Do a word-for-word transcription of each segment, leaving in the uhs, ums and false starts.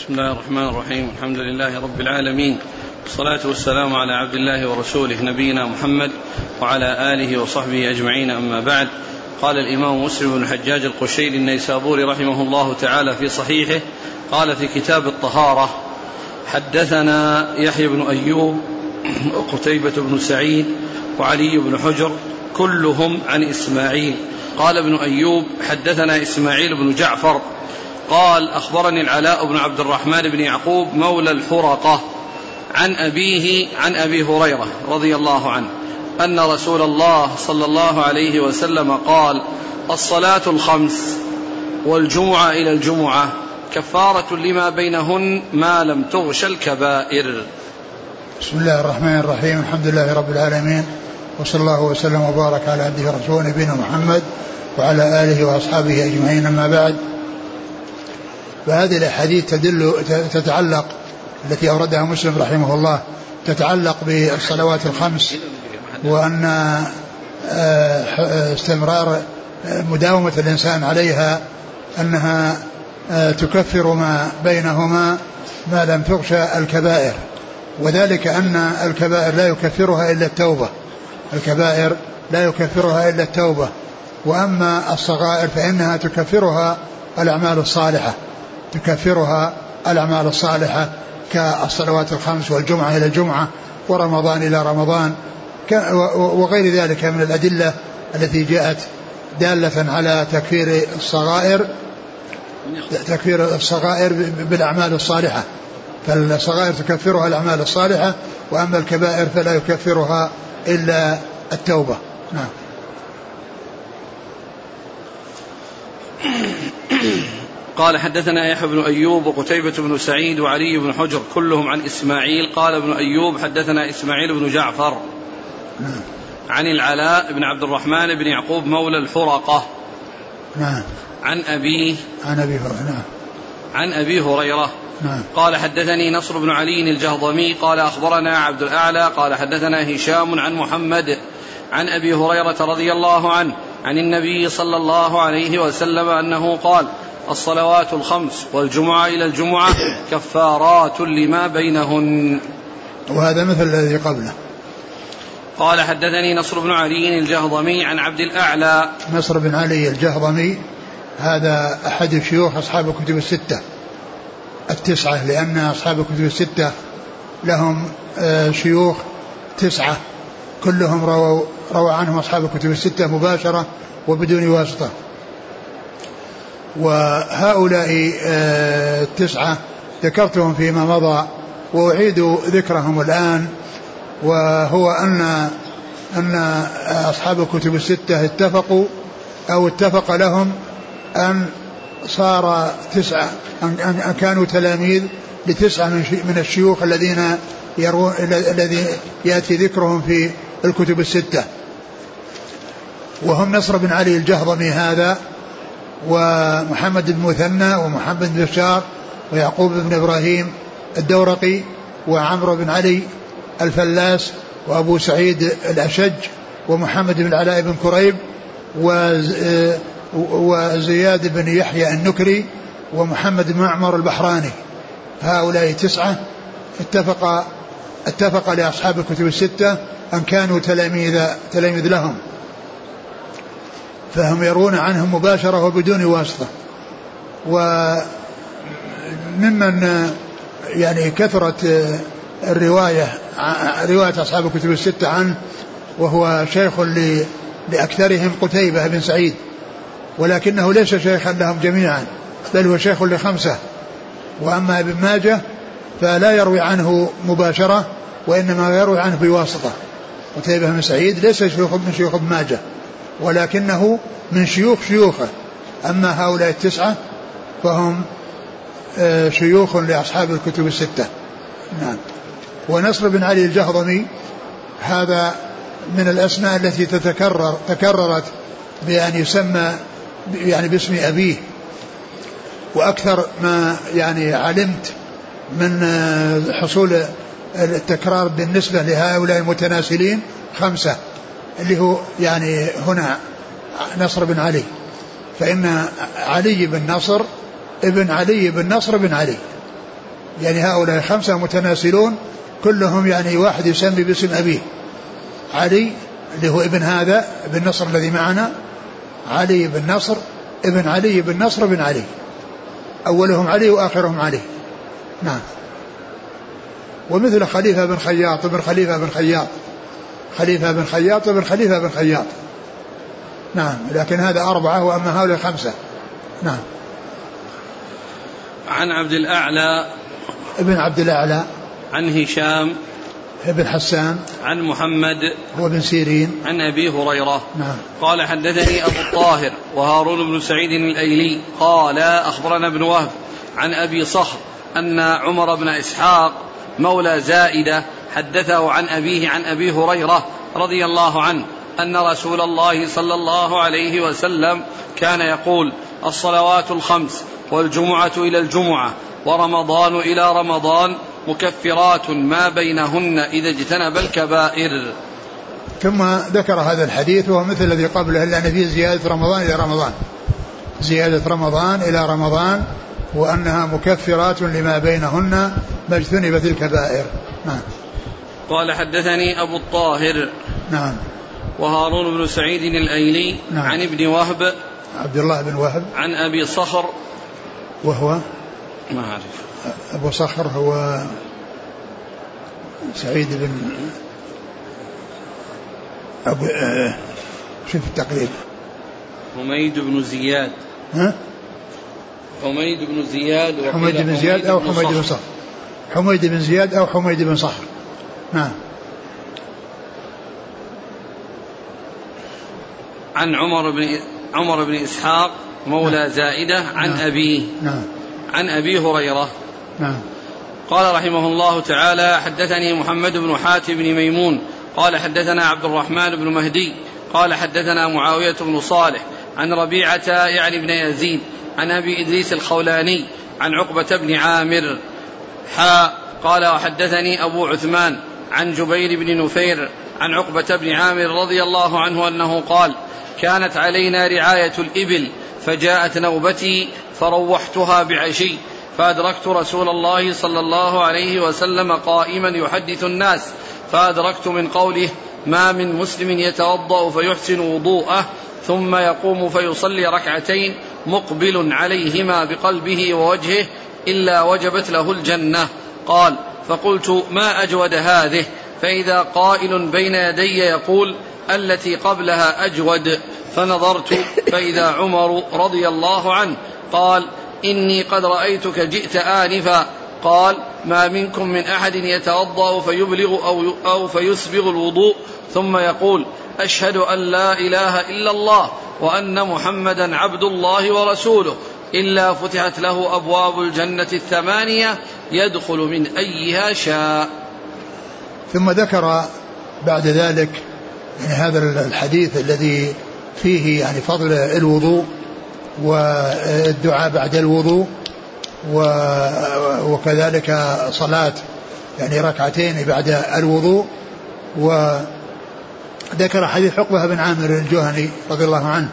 بسم الله الرحمن الرحيم. الحمد لله رب العالمين، والصلاة والسلام على عبد الله ورسوله نبينا محمد وعلى آله وصحبه أجمعين، أما بعد. قال الإمام مسلم بن الحجاج القشيري النيسابوري رحمه الله تعالى في صحيحه، قال في كتاب الطهارة: حدثنا يحيى بن أيوب وقتيبة بن سعيد وعلي بن حجر كلهم عن إسماعيل. قال ابن أيوب: حدثنا إسماعيل بن جعفر قال: أخبرني العلاء بن عبد الرحمن بن يعقوب مولى الحرقة عن أبيه عن أبي هريرة رضي الله عنه أن رسول الله صلى الله عليه وسلم قال: الصلاة الخمس والجمعة إلى الجمعة كفارة لما بينهن ما لم تغش الكبائر. بسم الله الرحمن الرحيم. الحمد لله رب العالمين، وصلى الله وسلم وبارك على عبده ورسوله نبينا محمد وعلى آله وأصحابه أجمعين، أما بعد. فهذه الأحاديث تدل تتعلق التي أوردها مسلم رحمه الله تتعلق بالصلوات الخمس، وأن استمرار مداومة الإنسان عليها أنها تكفر ما بينهما ما لم تغشى الكبائر، وذلك أن الكبائر لا يكفرها إلا التوبة الكبائر لا يكفرها إلا التوبة وأما الصغائر فإنها تكفرها الأعمال الصالحة تكفرها الأعمال الصالحة كالصلوات الخمس والجمعة إلى الجمعة ورمضان إلى رمضان وغير ذلك من الأدلة التي جاءت دالة على تكفير الصغائر تكفير الصغائر بالأعمال الصالحة. فالصغائر تكفرها الأعمال الصالحة، وأما الكبائر فلا يكفرها إلا التوبة. نعم. قال: حدثنا يحيى بن أيوب وقتيبة بن سعيد وعلي بن حجر كلهم عن إسماعيل. قال ابن أيوب: حدثنا إسماعيل بن جعفر نعم. عن العلاء بن عبد الرحمن بن يعقوب مولى الحرقة نعم. عن أبيه عن أبي هريرة نعم. عن أبي هريرة نعم. قال: حدثني نصر بن علي الجهضمي قال: أخبرنا عبد الأعلى قال: حدثنا هشام عن محمد عن أبي هريرة رضي الله عنه عن النبي صلى الله عليه وسلم أنه قال: الصلوات الخمس والجمعة إلى الجمعة كفارات لما بينهن. وهذا مثل الذي قبله. قال: حدثني نصر بن علي الجهضمي عن عبد الأعلى. نصر بن علي الجهضمي هذا أحد شيوخ أصحاب الكتب الستة التسعة، لأن أصحاب الكتب الستة لهم شيوخ تسعة كلهم رووا روى عنهم أصحاب الكتب الستة مباشرة وبدون واسطة. وهؤلاء التسعة ذكرتهم فيما مضى وأعيد ذكرهم الآن، وهو أن أن أصحاب الكتب الستة اتفقوا أو اتفق لهم أن صار تسعة أن كانوا تلاميذ لتسعة من الشيوخ الذين يروون الذي يأتي ذكرهم في الكتب الستة، وهم نصر بن علي الجهضمي هذا، ومحمد بن مثنى، ومحمد بن بشار، ويعقوب بن إبراهيم الدورقي، وعمرو بن علي الفلاس، وأبو سعيد الأشج، ومحمد بن العلاء بن كريب، وزياد بن يحيى النكري، ومحمد بن معمر البحراني. هؤلاء تسعة اتفق اتفق لأصحاب الكتب الستة أن كانوا تلاميذ تلاميذ لهم، فهم يرون عنهم مباشرة وبدون واسطة. وممن يعني كثرت الرواية رواية أصحاب الكتب الستة عنه، وهو شيخ لأكثرهم قتيبة بن سعيد، ولكنه ليس شيخا لهم جميعا، بل هو شيخ لخمسة. وأما ابن ماجه فلا يروي عنه مباشرة، وإنما يروي عنه بواسطة. قتيبة بن سعيد ليس شيوخ من شيوخ ابن ماجه، ولكنه من شيوخ شيوخه. أما هؤلاء التسعة فهم شيوخ لأصحاب الكتب الستة. نعم. ونصر بن علي الجهضمي هذا من الأسماء التي تتكرر تكررت بأن يسمى يعني باسم أبيه، وأكثر ما يعني علمت من حصول التكرار بالنسبة لهؤلاء المتناسلين خمسة، اللي هو يعني هنا نصر بن علي، فإن علي بن نصر ابن علي بن نصر بن علي، يعني هؤلاء خمسة متناسلون كلهم يعني واحد يسمي باسم أبيه علي اللي هو ابن هذا ابن نصر الذي معنا علي بن نصر ابن علي بن نصر بن علي أولهم علي وآخرهم علي. نعم. ومثل خليفة بن خياط ابن خليفة بن خياط خليفة بن خياط ابن خليفة بن خياط. نعم. لكن هذا أربعة وأما هؤلاء خمسة. نعم. عن عبد الأعلى ابن عبد الأعلى عن هشام ابن حسان عن محمد هو بن سيرين عن أبي هريرة. نعم. قال حدثني أبو الطاهر وهارون بن سعيد الأيلي قال أخبرنا ابن وهب عن أبي صخر أن عمر بن إسحاق مولى زائدة حدثه عن أبيه عن أبي هريرة رضي الله عنه أن رسول الله صلى الله عليه وسلم كان يقول الصلوات الخمس والجمعة إلى الجمعة ورمضان إلى رمضان مكفرات ما بينهن إذا اجتنب الكبائر. ثم ذكر هذا الحديث وهو مثل الذي قبله إلا أن فيه زيادة رمضان إلى رمضان زيادة رمضان إلى رمضان وأنها مكفرات لما بينهن ما اجتنبت الكبائر. نعم. قال حدثني أبو الطاهر نعم وهارون بن سعيد الأيلي نعم. عن ابن وهب عبد الله بن وهب عن أبي صخر وهو ما أعرف أبو صخر هو سعيد بن أبو آه شوف التقريب حميد بن زياد ها حميد بن زياد حميد بن زياد أو حميد بن صخر حميد بن زياد أو حميد بن صخر. نعم. عن عمر بن عمر بن إسحاق مولى نعم. زائدة عن نعم. أبيه نعم. عن أبي هريرة. نعم. قال رحمه الله تعالى حدثني محمد بن حاتم بن ميمون قال حدثنا عبد الرحمن بن مهدي قال حدثنا معاوية بن صالح عن ربيعة يعني بن يزيد عن أبي إدريس الخولاني عن عقبة بن عامر حا قال وحدثني أبو عثمان عن جبير بن نفير عن عقبة بن عامر رضي الله عنه أنه قال كانت علينا رعاية الإبل فجاءت نوبتي فروحتها بعشي فأدركت رسول الله صلى الله عليه وسلم قائما يحدث الناس فأدركت من قوله ما من مسلم يتوضأ فيحسن وضوءه ثم يقوم فيصلي ركعتين مقبل عليهما بقلبه ووجهه إلا وجبت له الجنة. قال فقلت ما أجود هذه فإذا قائل بين يدي يقول التي قبلها أجود فنظرت فإذا عمر رضي الله عنه قال إني قد رأيتك جئت آنفا. قال ما منكم من أحد يتوضأ فيبلغ أو, أو فيسبغ الوضوء ثم يقول أشهد أن لا إله إلا الله وأن محمدا عبد الله ورسوله إلا فتحت له أبواب الجنة الثمانية يدخل من أيها شاء. ثم ذكر بعد ذلك يعني هذا الحديث الذي فيه يعني فضل الوضوء والدعاء بعد الوضوء وكذلك صلاة يعني ركعتين بعد الوضوء. وذكر حديث عقبة بن عامر الجهني رضي الله عنه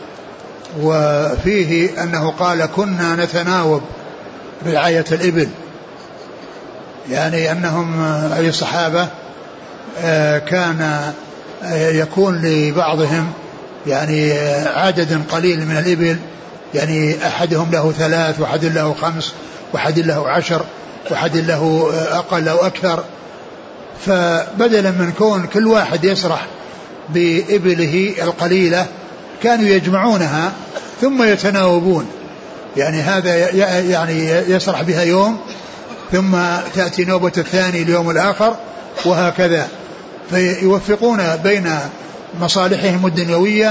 وفيه أنه قال كنا نتناوب برعاية الإبل يعني أنهم أي الصحابة كان يكون لبعضهم يعني عدد قليل من الإبل يعني أحدهم له ثلاث وأحد له خمس وأحد له عشر وأحد له أقل أو أكثر. فبدلا من كون كل واحد يسرح بإبله القليلة كانوا يجمعونها ثم يتناوبون يعني هذا يعني يسرح بها يوم ثم تأتي نوبة الثاني اليوم الآخر وهكذا فيوفقون بين مصالحهم الدنيوية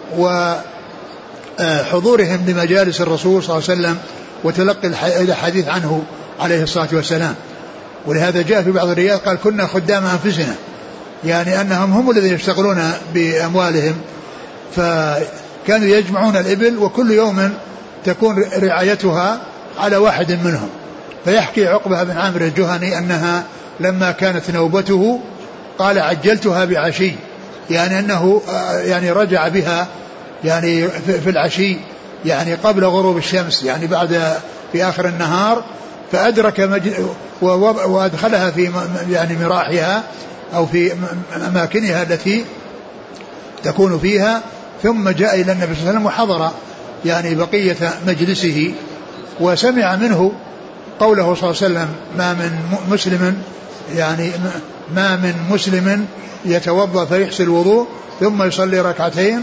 وحضورهم لمجالس الرسول صلى الله عليه وسلم وتلقي الحديث عنه عليه الصلاة والسلام. ولهذا جاء في بعض الروايات قال كنا خدام أنفسنا يعني أنهم هم الذين يشتغلون بأموالهم فكانوا يجمعون الإبل وكل يوم تكون رعايتها على واحد منهم. فيحكي عقبة بن عامر الجهني أنها لما كانت نوبته قال عجلتها بعشي يعني أنه يعني رجع بها يعني في العشي يعني قبل غروب الشمس يعني بعد في آخر النهار فأدرك مج... وأدخلها في يعني مراحها أو في أماكنها التي تكون فيها، ثم جاء إلى النبي صلى الله عليه وسلم وحضر يعني بقية مجلسه وسمع منه قوله صلى الله عليه وسلم: ما من مسلم يعني ما من مسلم يتوضأ فيحسن الوضوء ثم يصلي ركعتين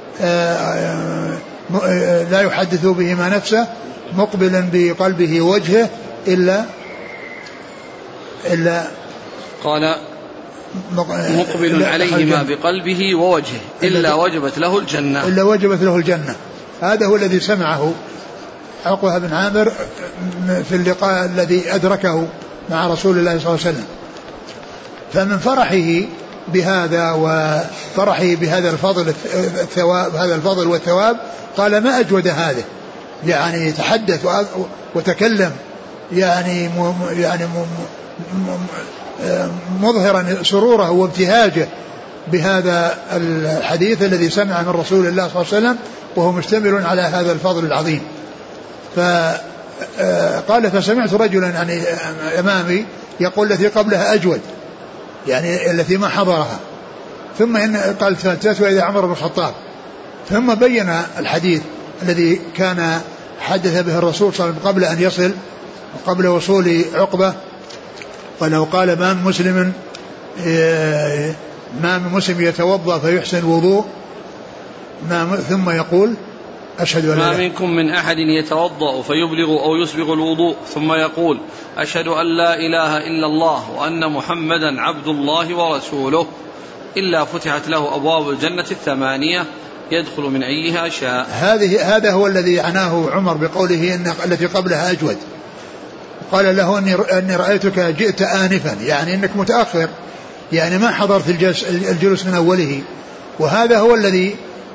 لا يحدث بهما نفسه مقبلا بقلبه وجهه إلا إلا قال مقبل عليهما بقلبه ووجهه إلا وجبت له الجنة إلا وجبت له الجنة. هذا هو الذي سمعه عقبة بن عامر في اللقاء الذي أدركه مع رسول الله صلى الله عليه وسلم. فمن فرحه بهذا وفرحه بهذا الفضل الثواب هذا الفضل والثواب قال: ما أجود هذا، يعني تحدث وتكلم يعني يعني مظهرا سروره وابتهاجه بهذا الحديث الذي سمع من رسول الله صلى الله عليه وسلم وهو مشتمل على هذا الفضل العظيم. فقال: فسمعت رجلا يعني أمامي يقول التي قبلها أجود، يعني التي ما حضرها. ثم إن قال: فالتفت وإذا عمر بن الخطاب. ثم بين الحديث الذي كان حدث به الرسول صلى الله عليه وسلم قبل أن يصل وقبل وصول عقبة، ولو قال: ما من مسلم ما من مسلم يتوضأ فيحسن الوضوء ثم يقول: أشهد أن ما منكم من أحد يتوضأ فيبلغ أو يسبغ الوضوء ثم يقول: أشهد أن لا إله إلا الله وأن محمدا عبد الله ورسوله إلا فتحت له أبواب الجنة الثمانية يدخل من أيها شاء. هذه هذا هو الذي عناه عمر بقوله إن التي قبلها أجود. قال له: أني, أني رأيتك جئت آنفا، يعني أنك متأخر، يعني ما حضرت الجلس, الجلوس من أوله. وهذا هو الذي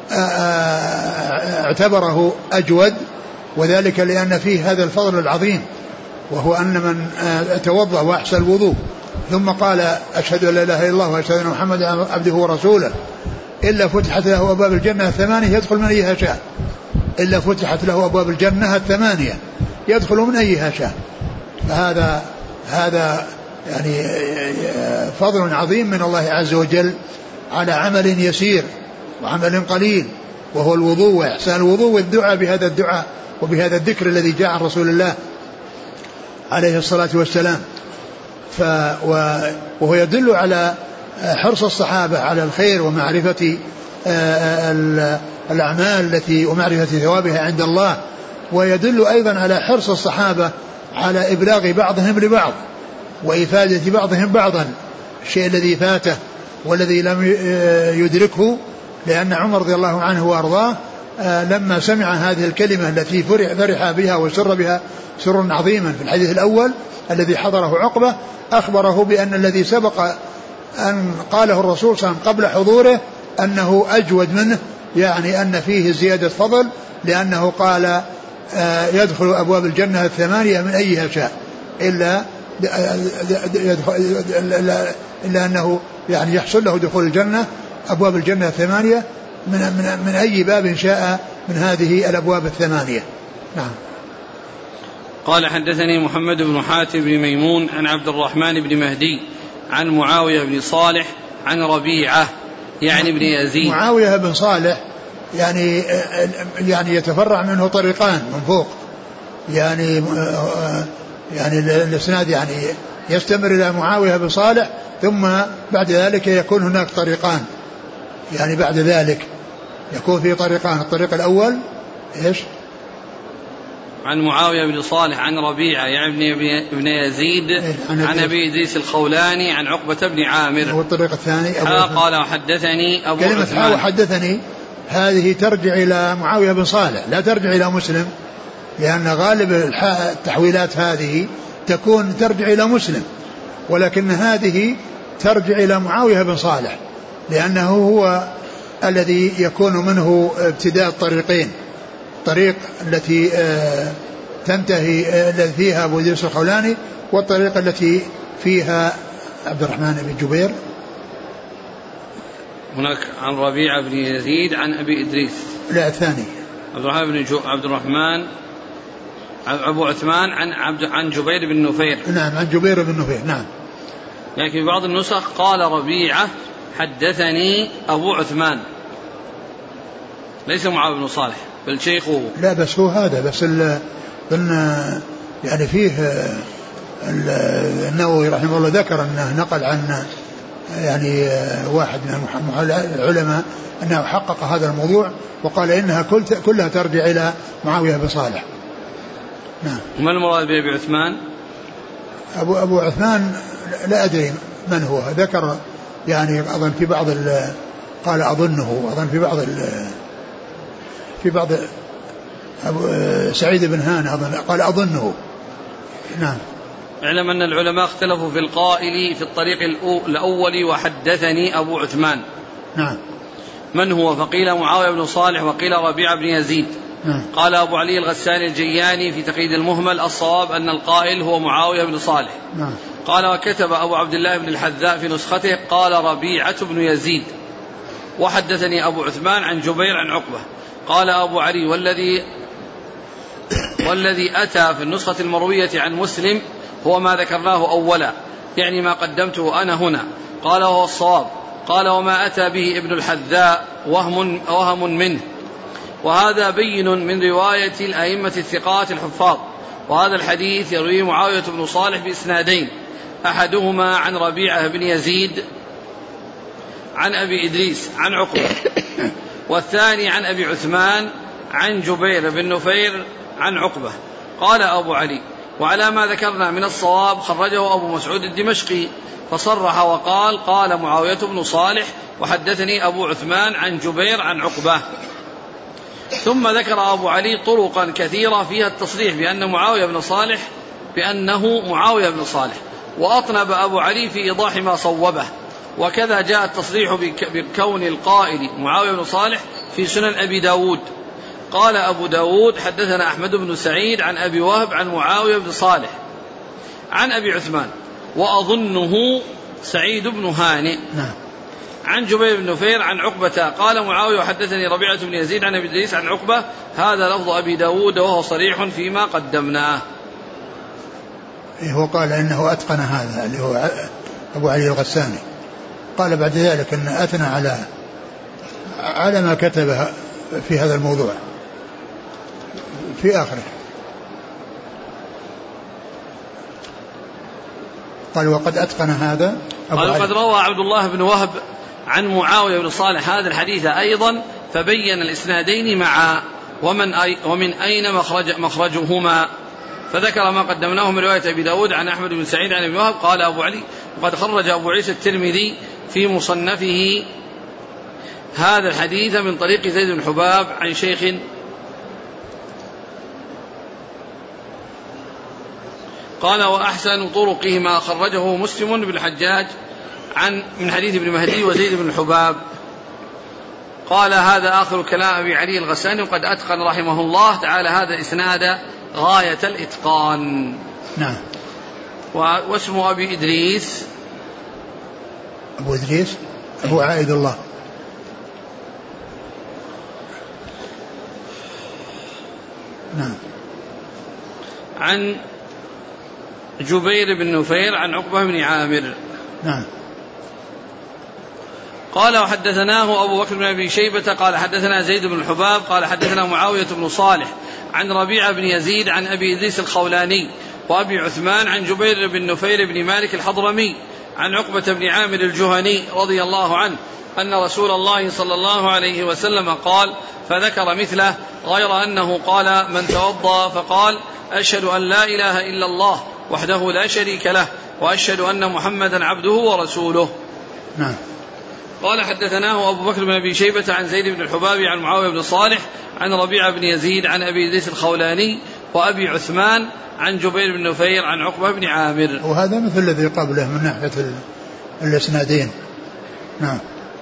اعتبره أجود، وذلك لأن فيه هذا الفضل العظيم، وهو أن من توضأ وأحسن الوضوء ثم قال: أشهد أن لا إله إلا الله وأشهد أن محمدا عبده ورسوله إلا فتحت له أبواب الجنة الثمانية يدخل من أيها شاء إلا فتحت له أبواب الجنة الثمانية يدخل من أيها شاء. فهذا هذا يعني فضل عظيم من الله عز وجل على عمل يسير وعمل قليل، وهو الوضوء وإحسان الوضوء والدعاء بهذا الدعاء وبهذا الذكر الذي جاء عن رسول الله عليه الصلاة والسلام. ف وهو يدل على حرص الصحابة على الخير ومعرفة الأعمال التي ومعرفة ثوابها عند الله، ويدل أيضا على حرص الصحابة على إبلاغ بعضهم لبعض وإفادة بعضهم بعضا الشيء الذي فاته والذي لم يدركه. لأن عمر رضي الله عنه وأرضاه لما سمع هذه الكلمة التي فرح بها وسر بها سرا عظيما في الحديث الأول الذي حضره عقبة، أخبره بأن الذي سبق أن قاله الرسول صلى الله عليه وسلم قبل حضوره أنه أجود منه، يعني أن فيه زيادة فضل، لأنه قال: يدخل أبواب الجنة الثمانية من أيها شاء إلا إلا أنه يعني يحصل له دخول الجنة أبواب الجنة الثمانية من, من, من أي باب شاء من هذه الأبواب الثمانية. نعم. قال: حدثني محمد بن حاتم بن ميمون عن عبد الرحمن بن مهدي عن معاوية بن صالح عن ربيعة يعني بن يزيد. معاوية بن صالح يعني يعني يتفرع منه طريقان من فوق، يعني يعني الاسناد يعني يستمر إلى معاوية بن صالح، ثم بعد ذلك يكون هناك طريقان، يعني بعد ذلك يكون في طريقان. الطريق الأول إيش؟ عن معاوية بن صالح عن ربيعة يعني ابن يزيد إيه؟ عن, عن أبي إدريس الخولاني عن عقبة بن عامر. والطريق الثاني قال: وحدثني أبو كلمة حا وحدثني هذه ترجع إلى معاوية بن صالح لا ترجع إلى مسلم، لأن غالب التحويلات هذه تكون ترجع إلى مسلم، ولكن هذه ترجع إلى معاوية بن صالح لأنه هو الذي يكون منه ابتداء الطريقين، الطريق التي تنتهي التي فيها أبو إدريس الخولاني، والطريقة التي فيها عبد الرحمن بن جبير. هناك عن ربيعة بن يزيد عن أبي إدريس. لا الثاني عبد الرحمن بن جو عبد الرحمن أبو عثمان عن عبد عن جبير بن نفير. نعم عن جبير بن نفير. نعم. لكن في بعض النسخ قال ربيعة حدثني أبو عثمان، ليس معاوية بن صالح بل شيخه. لا بس هو هذا بس ال يعني فيه النووي رحمه الله ذكر أنه نقل عن يعني واحد من العلماء أنه حقق هذا الموضوع وقال إنها كلها ترجع إلى معاوية بن صالح. نعم. ما المراد بأبي عثمان؟ أبو أبو عثمان لا أدري من هو، ذكر يعني أظن في بعض قال أظنه أظن في بعض في بعض أبو سعيد بن هان أظن قال أظنه. نعم. اعلم أن العلماء اختلفوا في القائل في الطريق الأول وحدثني أبو عثمان. نعم. من هو؟ فقيل معاوية بن صالح وقيل ربيعة بن يزيد. نعم. قال أبو علي الغساني الجياني في تقييد المهمل الصواب أن القائل هو معاوية بن صالح. نعم. قال وكتب أبو عبد الله بن الحذاء في نسخته قال ربيعة بن يزيد وحدثني أبو عثمان عن جبير عن عقبة. قال أبو علي والذي والذي أتى في النسخة المروية عن مسلم هو ما ذكرناه أولا، يعني ما قدمته أنا هنا. قال وهو الصواب. قال وما أتى به ابن الحذاء وهم, وهم منه، وهذا بين من رواية الأئمة الثقات الحفاظ. وهذا الحديث يرويه معاوية بن صالح بإسنادين، أحدهما عن ربيعة بن يزيد عن أبي إدريس عن عقبة، والثاني عن أبي عثمان عن جبير بن نفير عن عقبة. قال أبو علي وعلى ما ذكرنا من الصواب خرجه أبو مسعود الدمشقي فصرح وقال قال معاوية بن صالح وحدثني أبو عثمان عن جبير عن عقبة. ثم ذكر أبو علي طرقا كثيرة فيها التصريح بأن معاوية بن صالح بأنه معاوية بن صالح، وأطنب أبو علي في إيضاح ما صوبه. وكذا جاء التصريح بكون القائل معاوية بن صالح في سنن أبي داود. قال أبو داود حدثنا أحمد بن سعيد عن أبي وهب عن معاوية بن صالح عن أبي عثمان، وأظنه سعيد بن هانئ عن جبير بن نفير عن عقبة. قال معاوية وحدثني ربيعة بن يزيد عن أبي إدريس عن عقبة. هذا لفظ أبي داود وهو صريح فيما قدمناه. هو قال إنه أتقن هذا اللي هو أبو علي الغساني. قال بعد ذلك أن أثنى على على ما كتبه في هذا الموضوع في آخره. قال وقد أتقن هذا. قال وقد روى عبد الله بن وهب عن معاوية بن صالح هذا الحديث أيضا فبين الإسنادين معا ومن, أي ومن أين مخرج مخرجهما، فذكر ما قدمناه من رواية أبي داود عن أحمد بن سعيد عن أبي وهب. قال أبو علي وقد خرج أبو عيسى الترمذي في مصنفه هذا الحديث من طريق زيد بن حباب عن شيخ قال وأحسن طرقه ما خرجه مسلم بن الحجاج عن من حديث ابن مهدي وزيد بن حباب. قال هذا آخر كلام أبي علي الغساني وقد أتقن رحمه الله تعالى هذا إسناد غاية الإتقان. نعم. واسم أبي إدريس أبو إدريس أبو عائد الله. نعم. عن جبير بن نفير عن عقبة بن عامر. نعم. قال وحدثناه أبو بكر بن أبي شيبة قال حدثنا زيد بن الحباب قال حدثنا معاوية بن صالح عن ربيعة بن يزيد عن أبي إدريس الخولاني وأبي عثمان عن جبير بن نفير بن مالك الحضرمي عن عقبة بن عامر الجهني رضي الله عنه أن رسول الله صلى الله عليه وسلم قال فذكر مثله غير أنه قال من توضأ فقال أشهد أن لا إله إلا الله وحده لا شريك له وأشهد أن محمدا عبده ورسوله. نعم. قال حدثناه أبو بكر بن أبي شيبة عن زيد بن الحباب عن معاوية بن صالح عن ربيعة بن يزيد عن أبي إدريس الخولاني وأبي عثمان عن جبير بن نفير عن عقبة بن عامر. وهذا مثل الذي قبله من ناحية الإسنادين. نعم.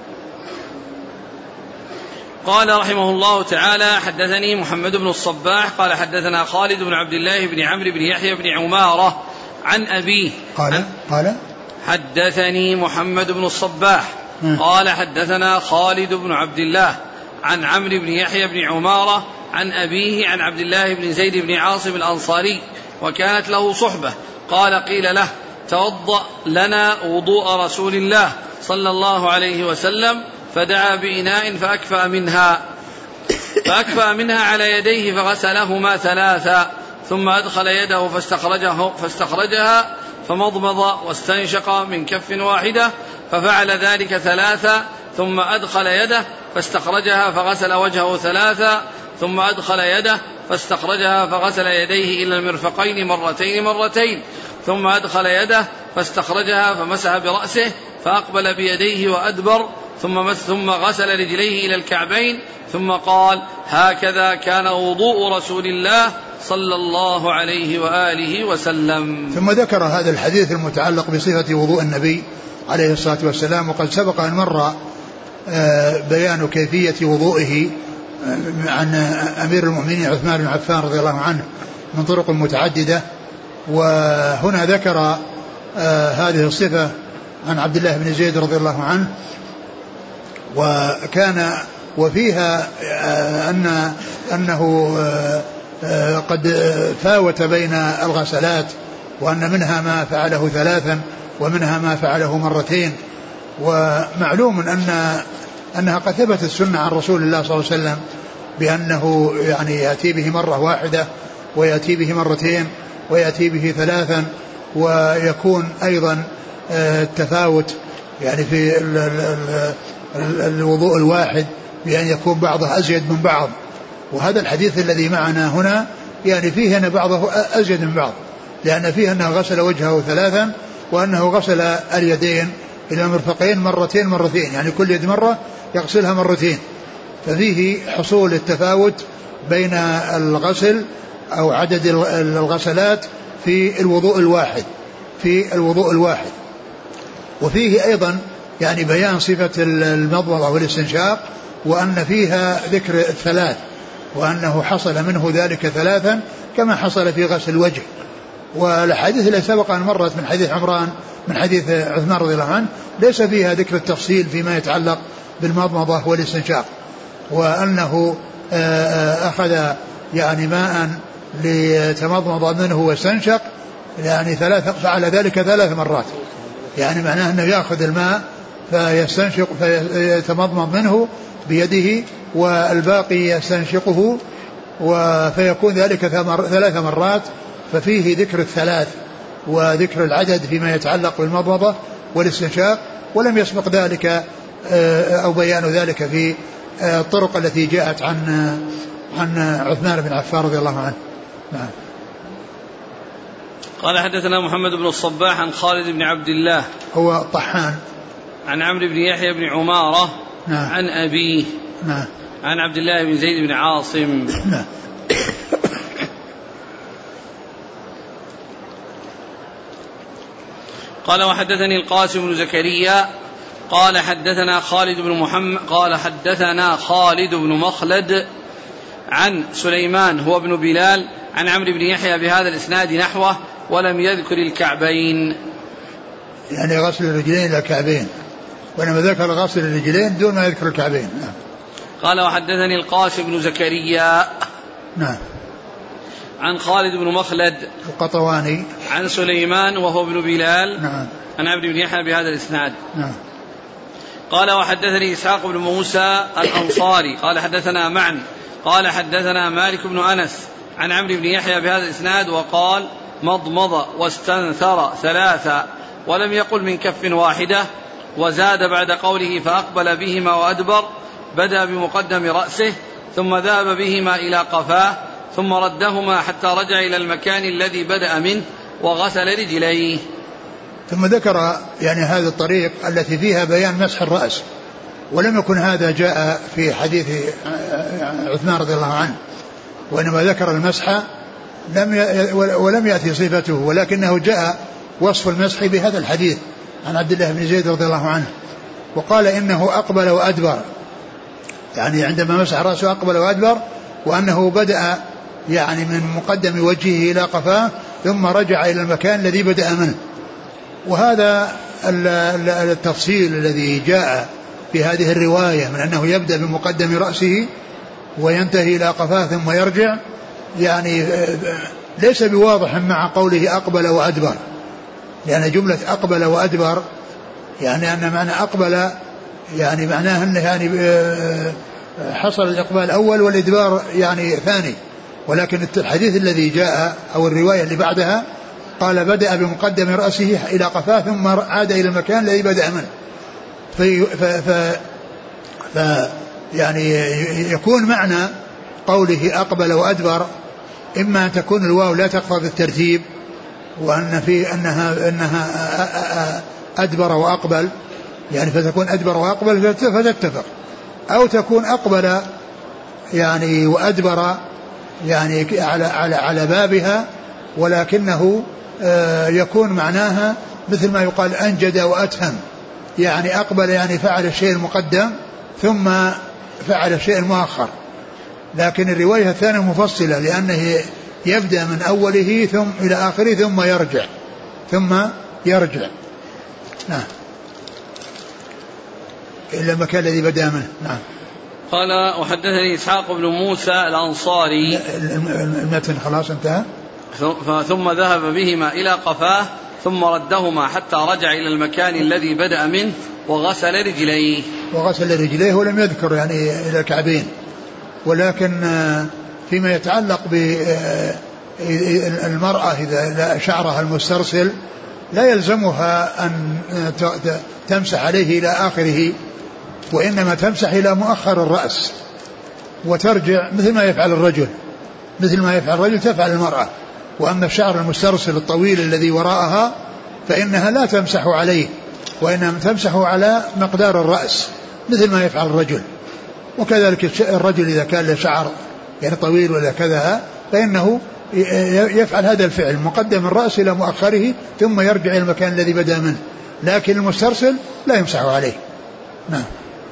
قال رحمه الله تعالى حدثني محمد بن الصباح قال حدثنا خالد بن عبد الله بن عمرو بن يحيى بن عمارة عن أبيه قال قال حدثني محمد بن الصباح قال حدثنا خالد بن عبد الله عن عمرو بن يحيى بن عمارة عن أبيه عن عبد الله بن زيد بن عاصم الأنصاري وكانت له صحبة قال قيل له توضأ لنا وضوء رسول الله صلى الله عليه وسلم فدعا بإناء فأكفأ منها فأكفأ منها على يديه فغسلهما ثلاثا ثم أدخل يده فاستخرجه فاستخرجها فمضمض واستنشق من كف واحدة ففعل ذلك ثلاثا ثم أدخل يده فاستخرجها فغسل وجهه ثلاثا ثم أدخل يده فاستخرجها فغسل يديه إلى المرفقين مرتين مرتين ثم أدخل يده فاستخرجها فمسح برأسه فأقبل بيديه وأدبر ثم ثم غسل رجليه إلى الكعبين ثم قال هكذا كان وضوء رسول الله صلى الله عليه وآله وسلم. ثم ذكر هذا الحديث المتعلق بصفة وضوء النبي عليه الصلاة والسلام. وقد سبق أن مر بيان كيفية وضوئه عن أمير المؤمنين عثمان بن عفان رضي الله عنه من طرق متعددة, وهنا ذكر هذه الصفة عن عبد الله بن زيد رضي الله عنه, وكان وفيها أن أنه قد فاوت بين الغسلات, وأن منها ما فعله ثلاثا ومنها ما فعله مرتين. ومعلوم أن أنها قد ثبتت السنة عن رسول الله صلى الله عليه وسلم بأنه يعني يأتي به مرة واحدة ويأتي به مرتين ويأتي به ثلاثا, ويكون أيضا التفاوت يعني في الوضوء الواحد بأن يكون بعضه أزيد من بعض. وهذا الحديث الذي معنا هنا يعني فيه أن بعضه أزيد من بعض, لأن فيه أنه غسل وجهه ثلاثا وأنه غسل اليدين إلى المرفقين مرتين مرتين, يعني كل يد مرة يغسلها مرتين. ففيه حصول التفاوت بين الغسل أو عدد الغسلات في الوضوء الواحد في الوضوء الواحد. وفيه أيضا يعني بيان صفة المضمضة والاستنشاق, وأن فيها ذكر الثلاث, وأنه حصل منه ذلك ثلاثا كما حصل في غسل الوجه. والحديث الذي سبق أن مرت من حديث عمران من حديث عثمان رضي الله عنه ليس فيها ذكر التفصيل فيما يتعلق بالمضمضة والاستنشاق, وأنه أخذ يعني ماء ليتمضمض منه واستنشق يعني ثلاث, فعل ذلك ثلاث مرات, يعني معناه أنه يأخذ الماء فيستنشق فيتمضمض منه بيده والباقي يستنشقه, وفيكون ذلك ثلاث مرات. ففيه ذكر الثلاث وذكر العدد فيما يتعلق بالمضمضة والاستنشاق, ولم يسبق ذلك أو بيان ذلك في الطرق التي جاءت عن عن عثمان بن عفان رضي الله عنه. نعم. قال حدثنا محمد بن الصباح عن خالد بن عبد الله هو طحان عن عمرو بن يحيى بن عمارة. نعم. عن أبيه. نعم. عن عبد الله بن زيد بن عاصم. نعم. قال وحدثني القاسم بن زكريا قال حدثنا خالد بن محمد قال حدثنا خالد بن مخلد عن سليمان هو ابن بلال عن عمرو بن يحيى بهذا الإسناد نحوه ولم يذكر الكعبين, يعني غسل الرجلين إلى الكعبين, وإنما ذكر غسل الرجلين دون ما يذكر الكعبين. نعم. قال وحدثني القاسم بن زكريا نعم عن خالد بن مخلد القطواني عن سليمان وهو ابن بلال. نعم. عن عمرو بن يحيى بهذا الإسناد. نعم. قال وحدثني إسحاق بن موسى الأنصاري قال حدثنا معن قال حدثنا مالك بن أنس عن عمرو بن يحيى بهذا الإسناد وقال مضمض واستنثر ثلاثا ولم يقل من كف واحدة, وزاد بعد قوله فأقبل بهما وأدبر بدأ بمقدم رأسه ثم ذهب بهما إلى قفاه ثم ردهما حتى رجع إلى المكان الذي بدأ منه وغسل رجليه. ثم ذكر يعني هذا الطريق التي فيها بيان مسح الرأس, ولم يكن هذا جاء في حديث عثمان رضي الله عنه, وإنما ذكر المسح لم ي... ولم يأتي صفته, ولكنه جاء وصف المسح بهذا الحديث عن عبد الله بن زيد رضي الله عنه, وقال إنه أقبل وأدبر, يعني عندما مسح رأسه أقبل وأدبر, وأنه بدأ يعني من مقدم وجهه إلى قفاه ثم رجع إلى المكان الذي بدأ منه. وهذا التفصيل الذي جاء في هذه الرواية من أنه يبدأ بمقدم رأسه وينتهي إلى قفاه ثم يرجع، يعني ليس بواضح مع قوله أقبل وأدبر، لأن جملة أقبل وأدبر يعني أن معنى أقبل يعني معناه أنه يعني حصل الإقبال أول والإدبار يعني ثاني، ولكن الحديث الذي جاء أو الرواية اللي بعدها قال بدأ بمقدم رأسه إلى قفاه ثم عاد إلى المكان الذي بدأ منه. في ف ف ف يعني يكون معنى قوله أقبل وأدبر إما أن تكون الواو لا تقتضي الترتيب وأن في أنها أنها أدبر وأقبل يعني فتكون أدبر وأقبل فتتفق، أو تكون أقبل يعني وأدبر يعني على على على بابها، ولكنه يكون معناها مثل ما يقال أنجد وأتهم، يعني أقبل يعني فعل الشيء المقدم ثم فعل الشيء المؤخر، لكن الرواية الثانية مفصلة لأنه يبدأ من أوله ثم إلى آخره ثم يرجع ثم يرجع نعم إلى المكان الذي بدأ منه. نعم. قال وحدثني إسحاق بن موسى الأنصاري. المتن خلاص انتهى. ثم ذهب بهما إلى قفاه ثم ردهما حتى رجع إلى المكان الذي بدأ منه وغسل رجليه. وغسل رجليه ولم يذكر يعني إلى الكعبين، ولكن فيما يتعلق بالمرأة إذا شعرها المسترسل لا يلزمها أن تمسح عليه إلى آخره، وإنما تمسح إلى مؤخر الرأس وترجع مثل ما يفعل الرجل مثل ما يفعل الرجل تفعل المرأة. وأما الشعر المسترسل الطويل الذي وراءها فإنها لا تمسح عليه، وإنما تمسح على مقدار الرأس مثل ما يفعل الرجل. وكذلك الرجل إذا كان له شعر يعني طويل ولا كذا فإنه يفعل هذا الفعل مقدم الرأس إلى مؤخره ثم يرجع إلى المكان الذي بدأ منه، لكن المسترسل لا يمسح عليه. نعم.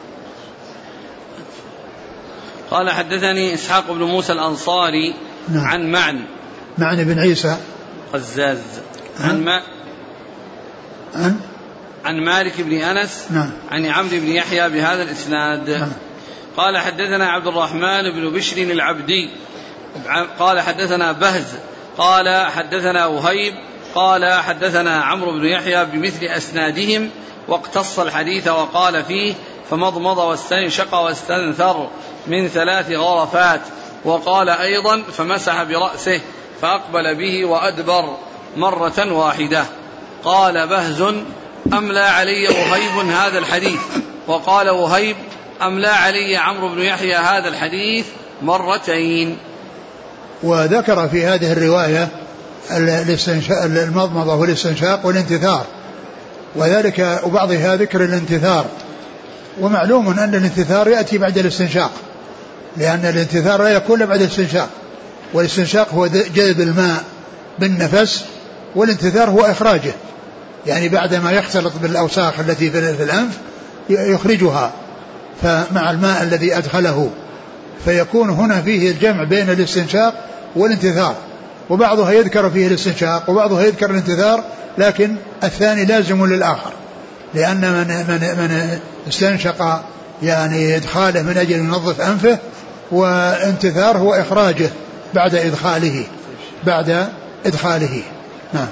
قال حدثني إسحاق بن موسى الأنصاري. نعم. عن معن معن بن عيسى قزاز عن ما عن عن مالك بن أنس. نعم. عن عمرو بن يحيى بهذا الإسناد. نعم. قال حدثنا عبد الرحمن بن بشر العبدي قال حدثنا بهز قال حدثنا وهيب قال حدثنا عمرو بن يحيى بمثل أسنادهم واقتص الحديث وقال فيه فمضمض واستنشق واستنثر من ثلاث غرفات، وقال أيضا فمسح برأسه فأقبل به وأدبر مرة واحدة. قال بهز أملى علي وهيب هذا الحديث، وقال وهيب أملى علي عمرو بن يحيى هذا الحديث مرتين. وذكر في هذه الرواية المضمضة والاستنشاق والانتثار، وذلك وبعضها ذكر الانتثار، ومعلوم أن الانتثار يأتي بعد الاستنشاق، لأن الانتثار لا يكون بعد الاستنشاق، والاستنشاق هو جذب الماء بالنفس، والانتثار هو إخراجه، يعني بعدما يختلط بالأوساخ التي في الأنف يخرجها فمع الماء الذي أدخله، فيكون هنا فيه الجمع بين الاستنشاق والانتثار، وبعضها يذكر فيه الاستنشاق وبعضها يذكر الانتثار، لكن الثاني لازم للآخر، لأن من, من, من استنشق يعني إدخاله من أجل ينظف أنفه، وانتثار هو إخراجه بعد إدخاله بعد إدخاله. نعم.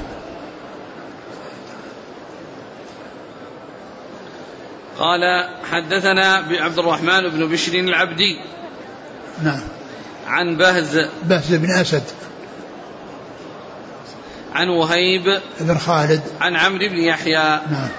قال حدثنا عبد الرحمن بن بشر العبدي. نعم. عن بهز بهز بن أسد. عن وهيب بن خالد. عن عمرو بن يحيى. نعم.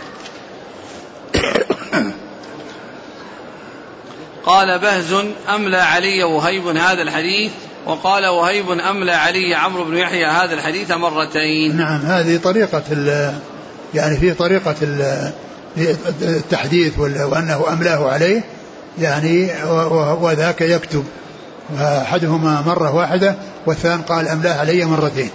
قال بهز أملى علي وهيب هذا الحديث، وقال وهيب أملى علي عمرو بن يحيى هذا الحديث مرتين. نعم. هذه طريقة يعني في طريقة التحديث وأنه أملاه عليه يعني، وذاك يكتب أحدهما مرة واحدة والثاني قال أملاه علي مرتين.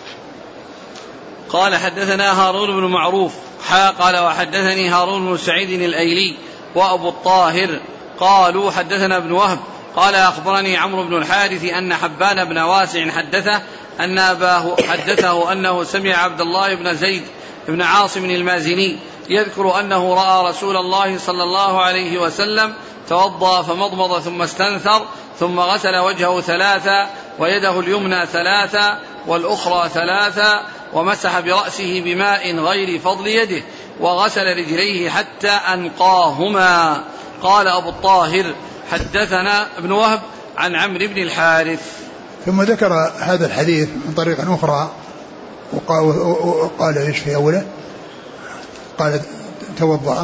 قال حدثنا هارون بن معروف حا قال وحدثني هارون بن سعيد الأيلي وأبو الطاهر قالوا حدثنا ابن وهب قال أخبرني عمرو بن الحارث أن حبان بن واسع حدثه أن أباه حدثه أنه سمع عبد الله بن زيد بن عاصم المازني يذكر أنه رأى رسول الله صلى الله عليه وسلم توضأ فمضمض ثم استنثر ثم غسل وجهه ثلاثا ويده اليمنى ثلاثا والأخرى ثلاثا ومسح برأسه بماء غير فضل يده وغسل رجليه حتى أنقاهما. قال أبو الطاهر حدثنا ابن وهب عن عمرو بن الحارث. ثم ذكر هذا الحديث من طريق أخرى وقال إيش في أوله؟ قال توضأ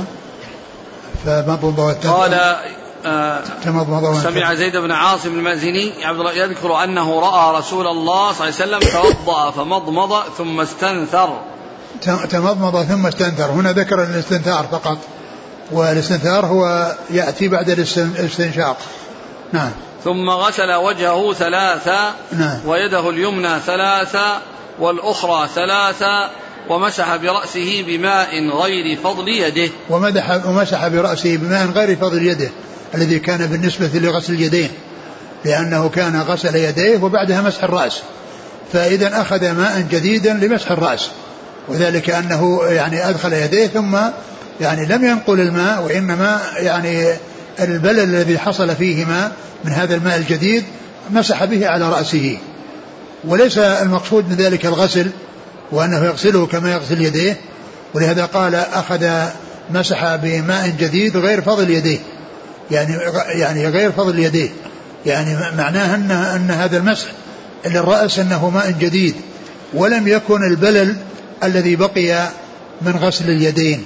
فمضمض قال آه سمع زيد بن عاصم المازني يذكر أنه رأى رسول الله صلى الله عليه وسلم توضأ فمضمض ثم استنثر. تمضمض ثم استنثر، هنا ذكر الاستنثار فقط، والاستنثار هو يأتي بعد الاستنشاق. نعم. ثم غسل وجهه ثلاثا نعم. ويده اليمنى ثلاثا والأخرى ثلاثا ومسح برأسه بماء غير فضل يده. ومدح ومسح برأسه بماء غير فضل يده الذي كان بالنسبة لغسل اليدين، لأنه كان غسل يديه وبعدها مسح الرأس، فإذا أخذ ماء جديدا لمسح الرأس، وذلك أنه يعني أدخل يديه ثم يعني لم ينقل الماء، وإنما يعني البلل الذي حصل فيهما من هذا الماء الجديد مسح به على رأسه. وليس المقصود من ذلك الغسل وأنه يغسله كما يغسل يديه، ولهذا قال أخذ مسح بماء جديد غير فضل يديه، يعني يعني غير فضل يديه، يعني معناه أن أن هذا المسح للرأس أنه ماء جديد، ولم يكن البلل الذي بقي من غسل اليدين.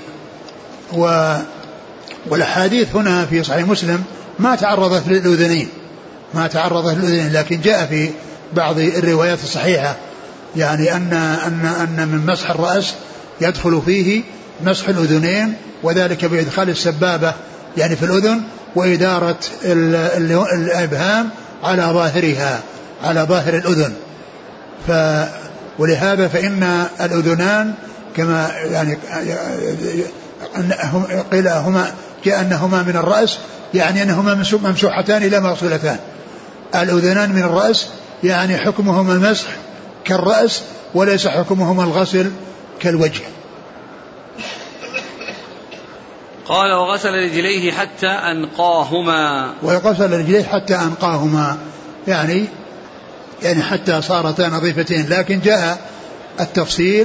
و والأحاديث هنا في صحيح مسلم ما تعرضت للأذنين ما تعرضت للأذنين لكن جاء في بعض الروايات الصحيحة يعني أن أن أن من مسح الرأس يدخل فيه مسح الأذنين، وذلك بإدخال السبابة يعني في الأذن وإدارة الإبهام على ظاهرها على ظاهر الأذن. ف ولهذا فإن الأذنان كما يعني قيل هما جاء أنهما من الرأس، يعني أنهما ممسوحتان لا مغسولتان. الأذنان من الرأس يعني حكمهما المسح كالرأس وليس حكمهما الغسل كالوجه. قال وغسل رجليه حتى أنقاهما. وغسل رجليه حتى أنقاهما يعني يعني حتى صارتا نظيفتين، لكن جاء التفصيل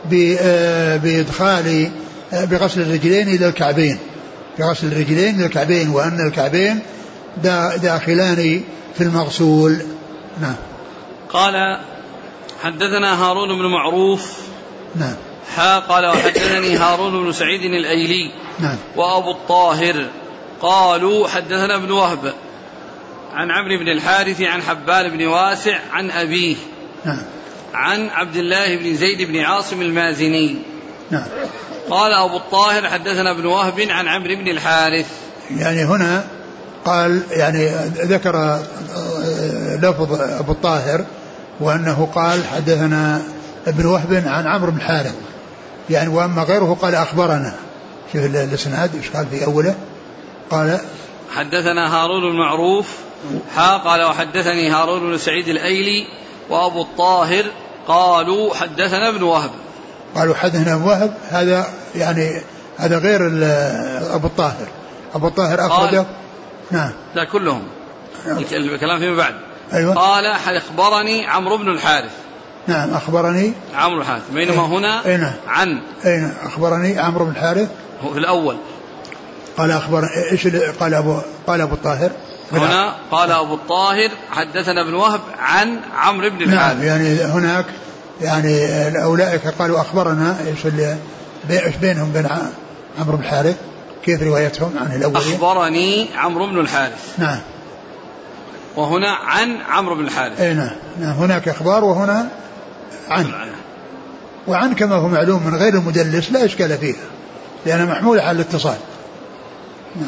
بإدخال بغسل الرجلين إلى الكعبين بغسل الرجلين إلى الكعبين وأن الكعبين داخلان في المغسول. نعم. قال حدثنا هارون بن معروف. نعم. حا قال وحدثني هارون بن سعيد الأيلي. نعم. وأبو الطاهر قالوا حدثنا ابن وهب عن عمرو بن الحارث عن حبان بن واسع عن أبيه. نعم. عن عبد الله بن زيد بن عاصم المازني. نعم. قال أبو الطاهر حدثنا ابن وهب عن عمرو بن الحارث. يعني هنا قال يعني ذكر لفظ أبو الطاهر وأنه قال حدثنا ابن وهب عن عمرو بن الحارث يعني، وأما غيره قال أخبرنا. شوف الإسناد إيش قال في أوله؟ قال حدثنا هارون المعروف حا قال وحدثني هارون بن سعيد الأيلي وأبو الطاهر قالوا حدثنا ابن وهب. قالوا حدثنا ابن وهب، هذا يعني هذا غير أبو الطاهر. أبو الطاهر أخرجه. نعم. لا كلهم الكلام فيما بعد. أيوة. قال أخبرني عمرو بن الحارث. نعم. أخبرني عمرو بن الحارث، بينما أين؟ هنا أين؟ عن أين؟ أخبرني عمرو بن الحارث في الأول. قال أخبر إيش قال أبو قال أبو الطاهر هنا قال أبو الطاهر حدثنا ابن وهب عن عمرو بن الحارث. نعم. يعني هناك يعني أولئك قالوا أخبرنا إيش اللي إيش بينهم بين عمرو بن الحارث، كيف روايتهم عن الأولين؟ أخبرني عمرو بن الحارث. نعم. وهنا عن عمرو بن الحارث. أي نعم. هناك إخبار وهنا عن. وعن كما هو معلوم من غير المدلس لا إشكال فيها لأنها محمولة على الاتصال. نعم.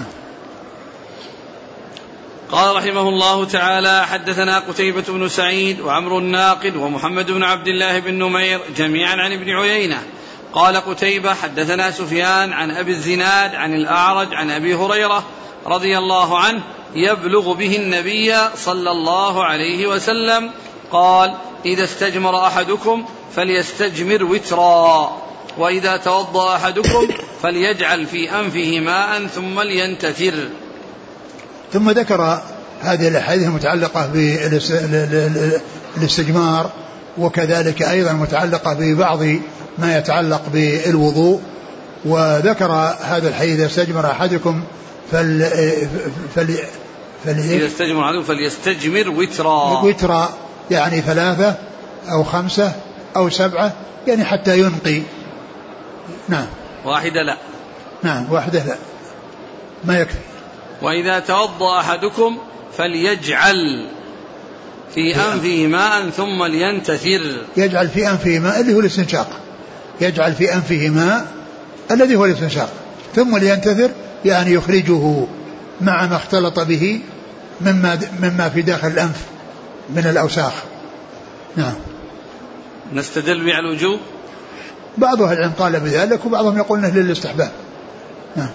قال رحمه الله تعالى حدثنا قتيبة بن سعيد وعمرو الناقد ومحمد بن عبد الله بن نمير جميعا عن ابن عيينة. قال قتيبة حدثنا سفيان عن أبي الزناد عن الأعرج عن أبي هريرة رضي الله عنه يبلغ به النبي صلى الله عليه وسلم قال إذا استجمر أحدكم فليستجمر وترا، وإذا توضأ أحدكم فليجعل في أنفه ماء ثم لينتثر. ثم ذكر هذه الأحاديث المتعلقة بالاستجمار، وكذلك أيضا متعلقة ببعض ما يتعلق بالوضوء، وذكر هذا الحديث: استجمر أحدكم فل فل إذا استجمر أحدكم فليستجمر وترا وترا يعني ثلاثة أو خمسة أو سبعة، يعني حتى ينقي. نعم. واحدة لا. نعم واحدة لا ما يكفي. وإذا توضأ أحدكم فليجعل في أنفه ماء ثم لينتثر. يجعل في أنفه ماء اللي هو الاستنشاق، يجعل في أنفه ماء الذي هو الاستنشاق، ثم لينتثر يعني يخرجه مع ما اختلط به مما مما في داخل الأنف من الأوساخ. نعم. نستدل على الوجوب. بعض أهل العلم قال بذلك وبعضهم يقول انه للاستحباب. نعم.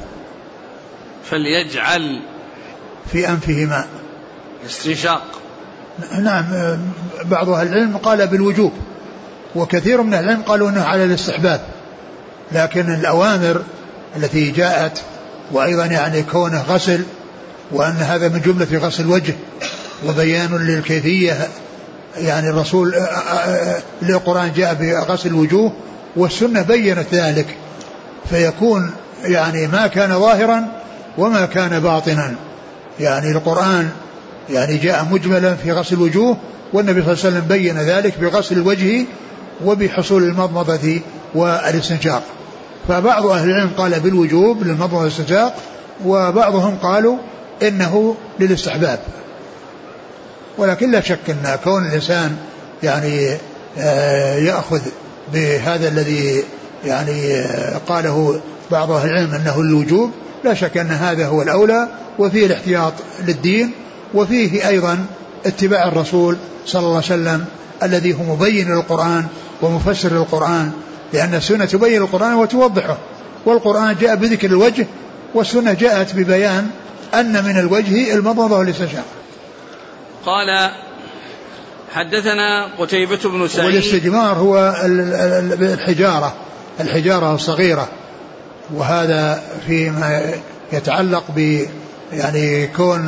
فليجعل في أنفه ماء استنشاق. نعم. بعض أهل العلم قال بالوجوب، وكثير من أهل العلم قالوا انه على الاستحباب، لكن الأوامر التي جاءت وأيضا يعني كونه غسل، وأن هذا من جملة غسل الوجه وبيان للكيفية، يعني الرسول القرآن جاء بغسل الوجوه والسنة بيّنت ذلك، فيكون يعني ما كان ظاهرا وما كان باطنا. يعني القرآن يعني جاء مجملا في غسل الوجوه، والنبي صلى الله عليه وسلم بيّن ذلك بغسل الوجه وبحصول المضمضة والاستنشاق. فبعض أهل العلم قال بالوجوب للمضمضة والاستنشاق، وبعضهم قالوا إنه للاستحباب. ولكن لا شك أن كون الإنسان يعني يأخذ بهذا الذي يعني قاله بعض أهل العلم أنه الوجوب، لا شك أن هذا هو الأولى، وفيه الاحتياط للدين، وفيه أيضا اتباع الرسول صلى الله عليه وسلم الذي هو مبين للقرآن ومفسر للقرآن، لأن السنة تبين القرآن وتوضحه، والقرآن جاء بذكر الوجه، والسنة جاءت ببيان أن من الوجه المضمضة والاستنشاق. قال حدثنا قتيبة بن سعيد. والاستجمار هو الحجارة الحجارة الصغيرة، وهذا فيما يتعلق ب يعني كون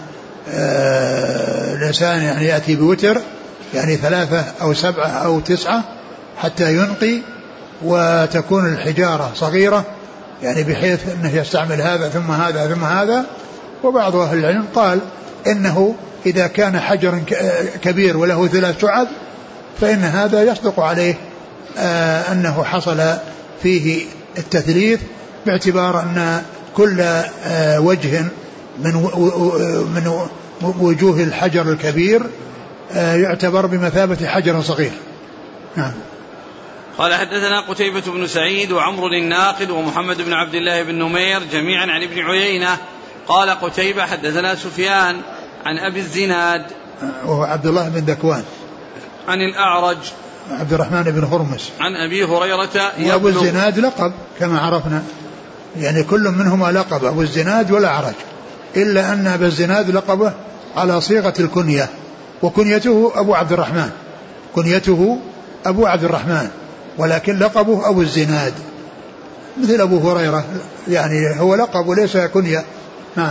آه الإنسان يعني يأتي بوتر، يعني ثلاثة أو سبعة أو تسعة حتى ينقي، وتكون الحجارة صغيرة يعني بحيث أنه يستعمل هذا ثم هذا ثم هذا. وبعض أهل العلم قال إنه إذا كان حجر كبير وله ثلاث شعب فإن هذا يصدق عليه آه أنه حصل فيه التثليث، باعتبار أن كل آه وجه من من وجوه الحجر الكبير آه يعتبر بمثابة حجر صغير. نعم. قال حدثنا قتيبة بن سعيد وعمرو الناقد ومحمد بن عبد الله بن نمير جميعا عن ابن عيينة. قال قتيبة حدثنا سفيان عن أبي الزناد وهو عبد الله بن ذكوان عن الأعرج عبد الرحمن بن هرمز عن أبي هريرة. وأبو الزناد لقب كما عرفنا، يعني كل منهما لقب، أبو الزناد والأعرج، إلا أن أبو الزناد لقبه على صيغة الكنية، وكنيته أبو عبد الرحمن كنيته أبو عبد الرحمن ولكن لقبه أبو الزناد، مثل أبو هريرة يعني هو لقب وليس كنية. نعم.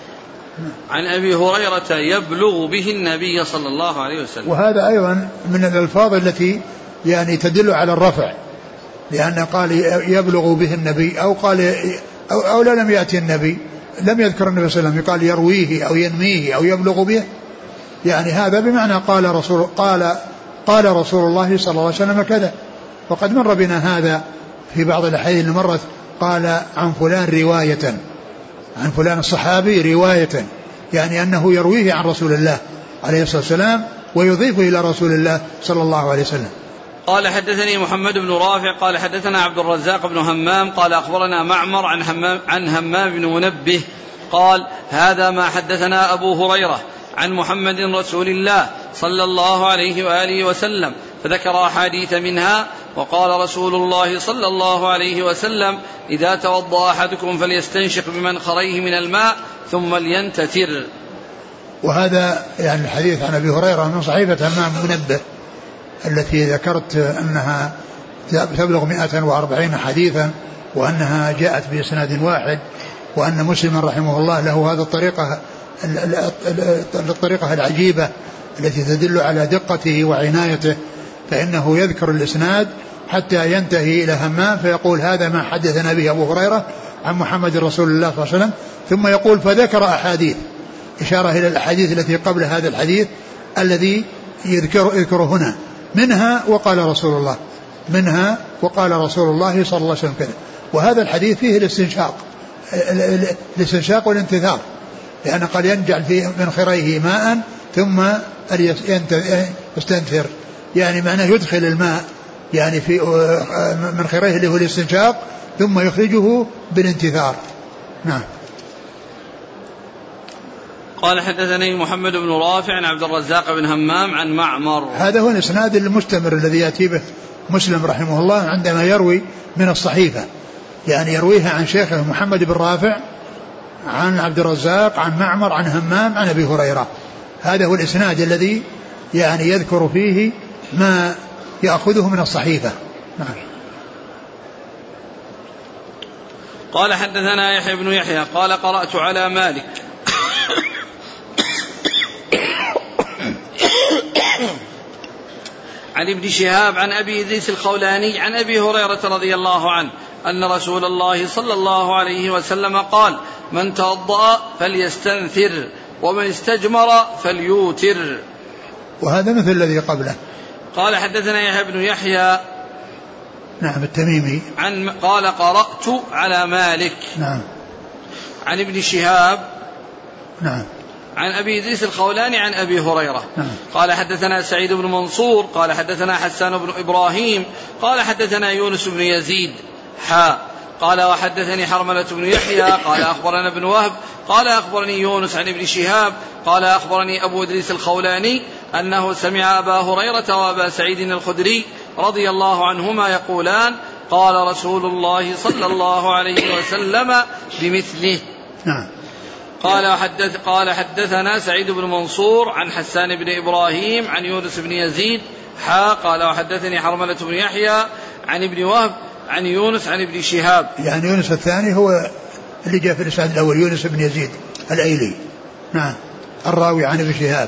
عن أبي هريرة يبلغ به النبي صلى الله عليه وسلم. وهذا أيضا من الألفاظ التي يعني تدل على الرفع، لأن قال يبلغ به النبي أو قال أو, أو لا لم يأتي النبي، لم يذكر النبي صلى الله عليه وسلم، قال يرويه أو ينميه أو يبلغ به، يعني هذا بمعنى قال رسول قال قال رسول الله صلى الله عليه وسلم كذا. وقد مر بنا هذا في بعض الأحاديث اللي مرت، قال عن فلان رواية، عن فلان الصحابي رواية، يعني أنه يرويه عن رسول الله عليه الصلاة والسلام ويضيفه إلى رسول الله صلى الله عليه وسلم. قال حدثني محمد بن رافع قال حدثنا عبد الرزاق بن همام قال أخبرنا معمر عن همام, عن همام بن منبه قال هذا ما حدثنا أبو هريرة عن محمد رسول الله صلى الله عليه وآله وسلم، فذكر أحاديث منها، وقال رسول الله صلى الله عليه وسلم إذا توضأ أحدكم فليستنشق بمنخريه من الماء ثم لينتثر. وهذا يعني الحديث عن أبي هريرة من صحيفة همام منبه التي ذكرت أنها تبلغ مئة وأربعين حديثا، وأنها جاءت بإسناد واحد، وأن مسلم رحمه الله له هذه الطريقة الطريقة العجيبة التي تدل على دقته وعنايته، فإنه يذكر الإسناد حتى ينتهي إلى همام فيقول هذا ما حدثنا به أبو هريرة عن محمد رسول الله صلى الله عليه وسلم، ثم يقول فذكر أحاديث، إشارة إلى الأحاديث التي قبل هذا الحديث الذي يذكر يذكره هنا، منها وقال رسول الله، منها وقال رسول الله صلى الله عليه وسلم كذا. وهذا الحديث فيه الاستنشاق الاستنشاق والانتثار، لأن قال ينجعل فيه من خريه ماء ثم يستنثر، يعني معناه يدخل الماء يعني في من خريه اللي هو الاستنشاق ثم يخرجه بالانتثار. نعم. قال حدثني محمد بن رافع عن عبد الرزاق بن همام عن معمر. هذا هو الإسناد المستمر الذي يأتي به مسلم رحمه الله عندما يروي من الصحيفة، يعني يرويها عن شيخه محمد بن رافع عن عبد الرزاق عن معمر عن همام عن أبي هريرة. هذا هو الإسناد الذي يعني يذكر فيه ما يأخذه من الصحيفة. نعم. قال حدثنا يحيى بن يحيى قال قرأت على مالك عن ابن شهاب عن أبي إدريس الخولاني عن أبي هريرة رضي الله عنه أن رسول الله صلى الله عليه وسلم قال من توضأ فليستنثر ومن استجمر فليوتر. وهذا مثل الذي قبله. قال حدثنا يحيى بن يحيى نعم التميمي عن قال قرأت على مالك نعم عن ابن شهاب نعم عن أبي إدريس الخولاني عن أبي هريرة. نعم. قال حدثنا سعيد بن منصور قال حدثنا حسان بن إبراهيم قال حدثنا يونس بن يزيد حا قال وحدثني حرملة بن يحيى قال أخبرنا ابن وهب قال أخبرني يونس عن ابن شهاب قال أخبرني أبو إدريس الخولاني أنه سمع أبا هريرة وأبا سعيد الخدري رضي الله عنهما يقولان قال رسول الله صلى الله عليه وسلم بمثله. نعم. قال حدث قال حدثنا سعيد بن منصور عن حسان بن إبراهيم عن يونس بن يزيد حا قال وحدثني حرملة بن يحيى عن ابن وهب عن يونس عن ابن شهاب. يعني يونس الثاني هو اللي جاء في الإسناد الأول يونس بن يزيد الأيلي. نعم. الراوي عن ابن شهاب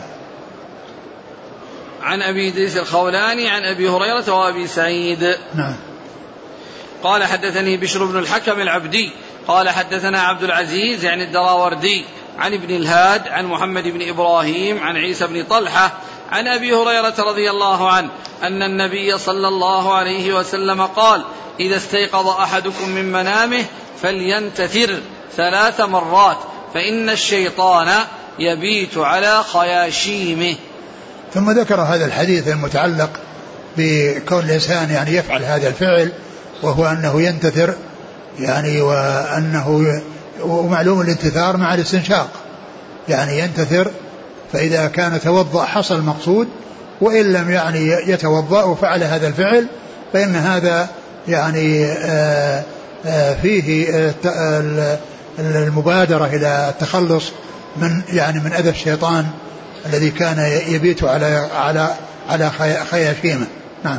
عن أبي إدريس الخولاني عن أبي هريرة وأبي سعيد. نعم. قال حدثني بشر بن الحكم العبدي قال حدثنا عبد العزيز يعني الدراوردي عن ابن الهاد عن محمد بن إبراهيم عن عيسى بن طلحة عن أبي هريرة رضي الله عنه أن النبي صلى الله عليه وسلم قال إذا استيقظ أحدكم من منامه فلينتثر ثلاث مرات فإن الشيطان يبيت على خياشيمه. ثم ذكر هذا الحديث المتعلق بكون الإنسان يعني يفعل هذا الفعل وهو أنه ينتثر، يعني وأنه ومعلوم الانتثار مع الاستنشاق، يعني ينتثر فإذا كان توضأ حصل المقصود، وإن لم يعني يتوضأ وفعل هذا الفعل فإن هذا يعني آآ آآ فيه المبادرة إلى التخلص من يعني من أذى الشيطان الذي كان يبيت على على على خياشيمه. نعم.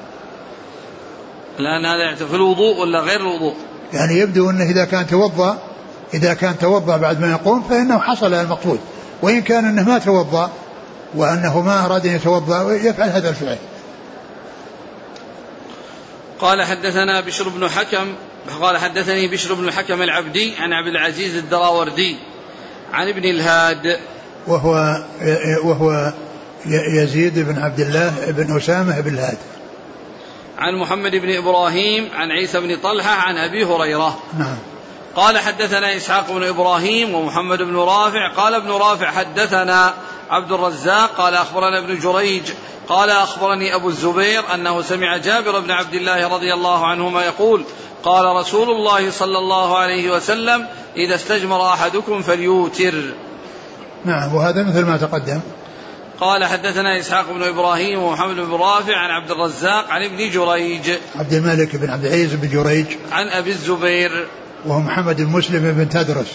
الآن هذا في الوضوء ولا غير الوضوء؟ يعني يبدو أنه إذا كان توضأ إذا كان توضأ بعد ما يقوم فإنه حصل المقصود، وإن كان أنه ما توضأ وأنه ما أراد أن يتوضأ يفعل هذا الفعل. قال حدثنا بشر بن حكم قال حدثني بشر بن الحكم العبدي عن عبد العزيز الدراوردي عن ابن الهاد وهو وهو يزيد بن عبد الله بن أسامة بن الهاد عن محمد بن إبراهيم عن عيسى بن طلحة عن أبي هريرة. نعم. قال حدثنا إسحاق بن إبراهيم ومحمد بن رافع قال ابن رافع حدثنا عبد الرزاق قال أخبرنا ابن جريج قال أخبرني أبو الزبير أنه سمع جابر بن عبد الله رضي الله عنهما يقول قال رسول الله صلى الله عليه وسلم إذا استجمر أحدكم فليوتر. نعم. وهذا مثل ما تقدم. قال حدثنا إسحاق بن إبراهيم ومحمد بن رافع عن عبد الرزاق عن ابن جريج عبد الملك بن عبد العزيز بن جريج عن أبي الزبير وهو محمد بن مسلم بن تدرس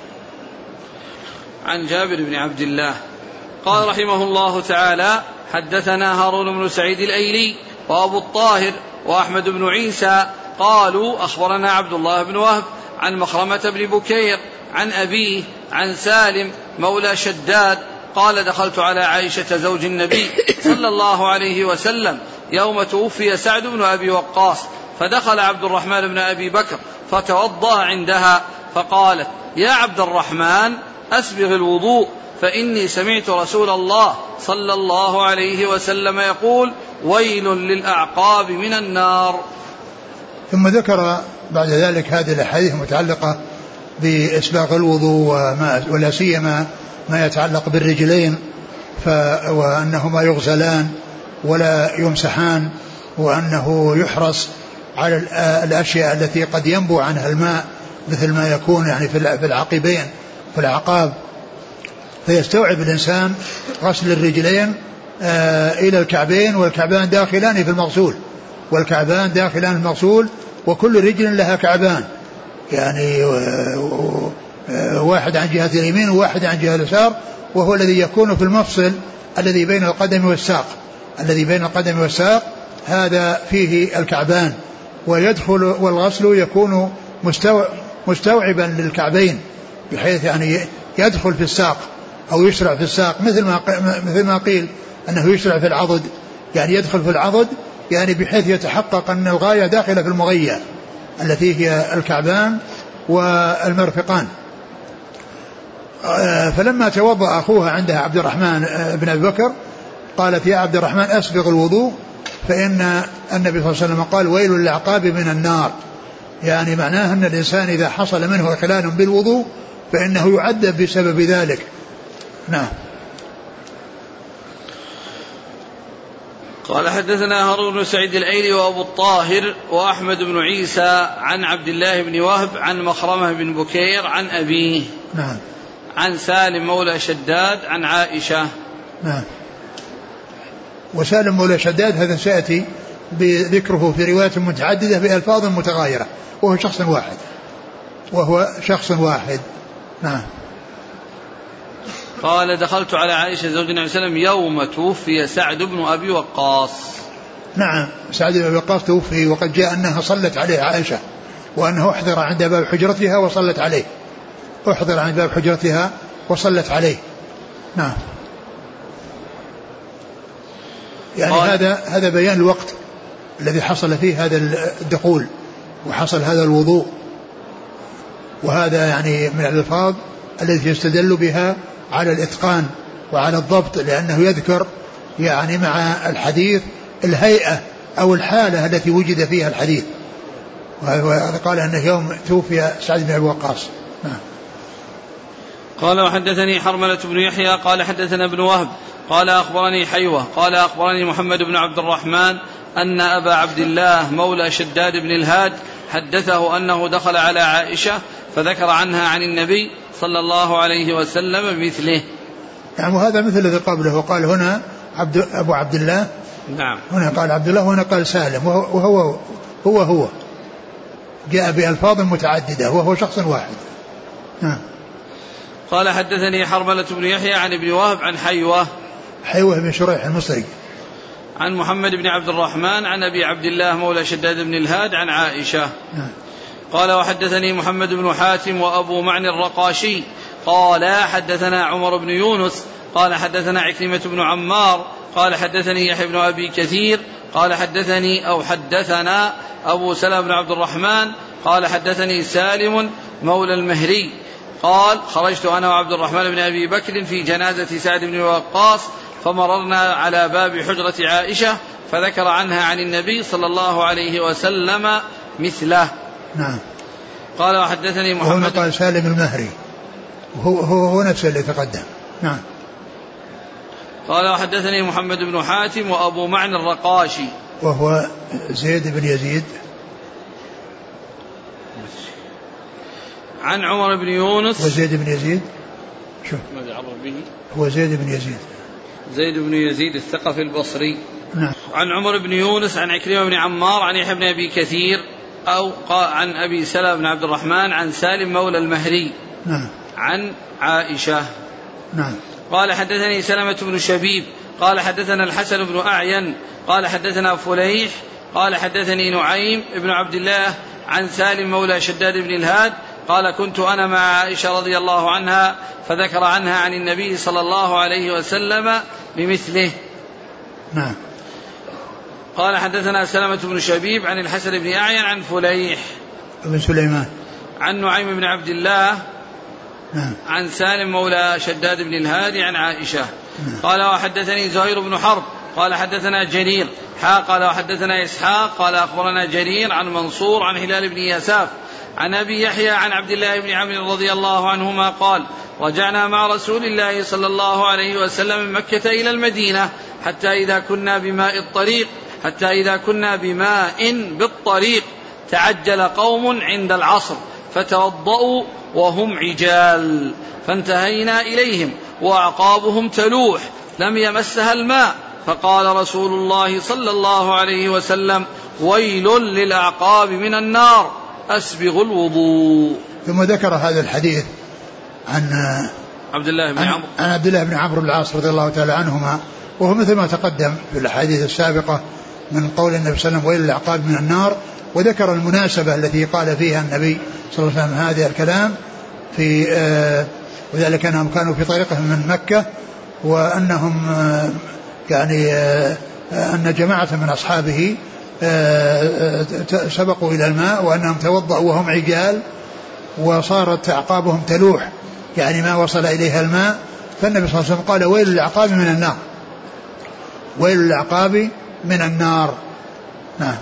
عن جابر بن عبد الله. قال رحمه الله تعالى حدثنا هارون بن سعيد الأيلي وأبو الطاهر وأحمد بن عيسى قالوا أخبرنا عبد الله بن وهب عن مخرمة بن بكير عن أبيه عن سالم مولى شداد قال دخلت على عائشة زوج النبي صلى الله عليه وسلم يوم توفي سعد بن أبي وقاص، فدخل عبد الرحمن بن أبي بكر فتوضأ عندها فقالت يا عبد الرحمن أسبغ الوضوء فإني سمعت رسول الله صلى الله عليه وسلم يقول ويل للأعقاب من النار. ثم ذكر بعد ذلك هذه الأحاديث المتعلقة بإسباغ الوضوء ولا سيما ما يتعلق بالرجلين وأنهما يغسلان ولا يمسحان، وأنه يحرص على الأشياء التي قد ينبو عنها الماء مثل ما يكون يعني في العقبين في الأعقاب، فيستوعب الإنسان غسل الرجلين إلى الكعبين، والكعبان داخلان في المغسول والكعبان داخلان في المغسول وكل رجل لها كعبان، يعني واحد عن جهة اليمين وواحد عن جهة اليسار، وهو الذي يكون في المفصل الذي بين القدم والساق الذي بين القدم والساق هذا فيه الكعبان، ويدخل والغسل يكون مستوعبا للكعبين بحيث يعني يدخل في الساق أو يشرع في الساق، مثل ما مثل ما قيل أنه يشرع في العضد، يعني يدخل في العضد يعني بحيث يتحقق أن الغاية داخلة في المغية التي هي الكعبان والمرفقان. فلما توضأ أخوها عندها عبد الرحمن بن أبي بكر قالت يا عبد الرحمن أسبغ الوضوء فإن النبي صلى الله عليه وسلم قال ويل للأعقاب من النار، يعني معناه أن الإنسان إذا حصل منه إخلال بالوضوء فإنه يعذب بسبب ذلك. نعم. قال حدثنا هارون بن سعيد الأيلي وأبو الطاهر وأحمد بن عيسى عن عبد الله بن وهب عن مخرمة بن بكير عن أبيه نعم عن سالم مولى شداد عن عائشة. نعم. وسالم مولى شداد هذا سيأتي بذكره في روايات متعددة بألفاظ متغايرة، وهو شخص واحد وهو شخص واحد. نعم. قال دخلت على عائشة زوج النبي صلى الله عليه وسلم يوم توفي سعد بن أبي وقاص. نعم، سعد بن أبي وقاص توفي وقد جاء أنها صلت عليه عائشة، وأنه احضر عند باب حجرتها وصلت عليه احضر عند باب حجرتها وصلت عليه. نعم. يعني هذا هذا بيان الوقت الذي حصل فيه هذا الدخول وحصل هذا الوضوء، وهذا يعني من الألفاظ التي يستدل بها على الإتقان وعلى الضبط، لأنه يذكر يعني مع الحديث الهيئة أو الحالة التي وجد فيها الحديث، وقال أنه يوم توفي سعد بن أبي وقاص. نعم. قال وحدثني حرملة بن يحيى قال حدثنا ابن وهب قال أخبرني حيوة قال أخبرني محمد بن عبد الرحمن أن أبا عبد الله مولى شداد بن الهاد حدثه أنه دخل على عائشة فذكر عنها عن النبي صلى الله عليه وسلم بمثله. يعني وهذا مثل الذي قبله، وقال هنا عبد أبو عبد الله. نعم. هنا قال عبد الله وهنا قال سالم، وهو هو هو, هو جاء بألفاظ متعددة وهو شخص واحد. نعم. قال حدثني حرملة بن يحيى عن ابن وهب عن حيوة حيوة بن شريح المصري عن محمد بن عبد الرحمن عن أبي عبد الله مولى شداد بن الهاد عن عائشة. نعم. قال وحدثني محمد بن حاتم وأبو معنى الرقاشي قال حدثنا عمر بن يونس قال حدثنا عكرمة بن عمار قال حدثني يحيى بن أبي كثير قال حدثني أو حدثنا أبو سلمة بن عبد الرحمن قال حدثني سالم مولى المهري قال خرجت أنا وعبد الرحمن بن أبي بكر في جنازة سعد بن وقاص فمررنا على باب حجرة عائشة فذكر عنها عن النبي صلى الله عليه وسلم مثله. نعم. قال وحدثني محمد قال سالم المهري وهو هو, هو نفسه اللي تقدم. نعم. قال وحدثني محمد بن حاتم وأبو معنى الرقاشي وهو زيد بن يزيد عن عمر بن يونس وزيد بن يزيد شو ماذا عرف به هو زيد بن يزيد زيد بن يزيد الثقفي البصري. نعم. عن عمر بن يونس عن عكرمة بن عمار عن يحيى بن أبي كثير أو عن أبي سلمة بن عبد الرحمن عن سالم مولى المهري. نعم. عن عائشة. نعم. قال حدثني سلمة بن شبيب قال حدثنا الحسن بن أعين قال حدثنا فليح قال حدثني نعيم بن عبد الله عن سالم مولى شداد بن الهاد قال كنت أنا مع عائشة رضي الله عنها فذكر عنها عن النبي صلى الله عليه وسلم بمثله. نعم. قال حدثنا سلمة بن شبيب عن الحسن بن أعين عن فليح بن سليمان عن نعيم بن عبد الله نعم. عن سالم مولى شداد بن الهادي عن عائشة. نعم. قال وحدثني زهير بن حرب قال حدثنا جرير حا قال وحدثنا إسحاق قال أخبرنا جرير عن منصور عن هلال بن يساف عن أبي يحيى عن عبد الله بن عمرو رضي الله عنهما قال رجعنا مع رسول الله صلى الله عليه وسلم من مكة إلى المدينة حتى إذا كنا بماء الطريق حتى إذا كنا بماء بالطريق تعجل قوم عند العصر فتوضأوا وهم عجال فانتهينا إليهم وأعقابهم تلوح لم يمسها الماء فقال رسول الله صلى الله عليه وسلم ويل للأعقاب من النار أسبغ الوضوء. ثم ذكر هذا الحديث عن عبد الله بن عمرو عن عبد الله بن عمرو بن العاص رضي الله تعالى عنهما وهو مثل ما تقدم في الأحاديث السابقة من قول النبي صلى الله عليه وسلم ويل للأعقاب من النار, وذكر المناسبة التي قال فيها النبي صلى الله عليه وسلم هذا الكلام في آه وذلك أنهم كانوا في طريقهم من مكة وأنهم آه يعني آه أن جماعة من أصحابه آه سبقوا إلى الماء وأنهم توضأوا وهم عجال وصارت أعقابهم تلوح يعني ما وصل إليها الماء, فالنبي صلى الله عليه وسلم قال ويل للأعقاب من النار ويل للأعقاب من النار. نعم.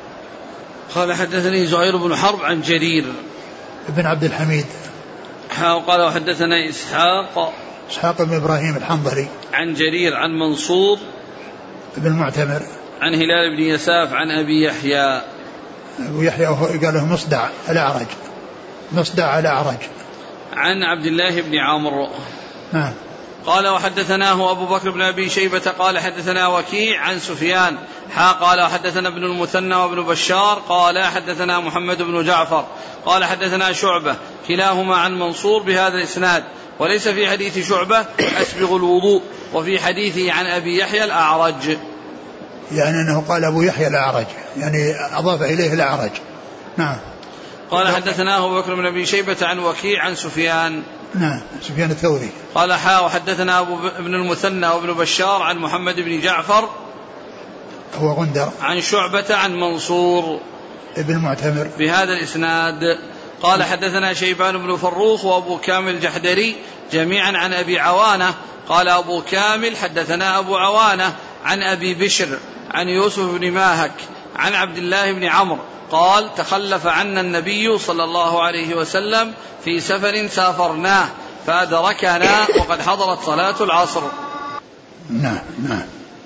قال حدثني زهير بن حرب عن جرير بن عبد الحميد قال وحدثنا إسحاق إسحاق بن إبراهيم الحنظلي عن جرير عن منصور بن المعتمر عن هلال بن يساف عن أبي يحيى أبو يحيى قال له مصدع الأعرج مصدع الأعرج عن عبد الله بن عمرو. نعم. قال وحدثناه أبو بكر بن أبي شيبة قال حدثنا وكيع عن سفيان حا قال حدثنا ابن المثنى وابن بشار قال حدثنا محمد بن جعفر قال حدثنا شعبة كلاهما عن منصور بهذا الإسناد, وليس في حديث شعبة أسبغ الوضوء وفي حديثه عن أبي يحيى الأعرج, يعني أنه قال أبو يحيى الأعرج يعني أضاف إليه الأعرج. نعم. قال حدثناه أبو بكر بن أبي شيبة عن وكيع عن سفيان نعم سفيان الثوري قال حا وحدثنا أبو ابن المثنى وابن بشار عن محمد بن جعفر هو غندر عن شعبة عن منصور ابن المعتمر بهذا الإسناد. قال حدثنا شيبان بن فروخ وأبو كامل الجحدري جميعا عن أبي عوانة قال أبو كامل حدثنا أبو عوانة عن أبي بشر عن يوسف بن ماهك عن عبد الله بن عمرو قال تخلف عنا النبي صلى الله عليه وسلم في سفر سافرناه فأدركنا وقد حضرت صلاة العصر. نعم نعم.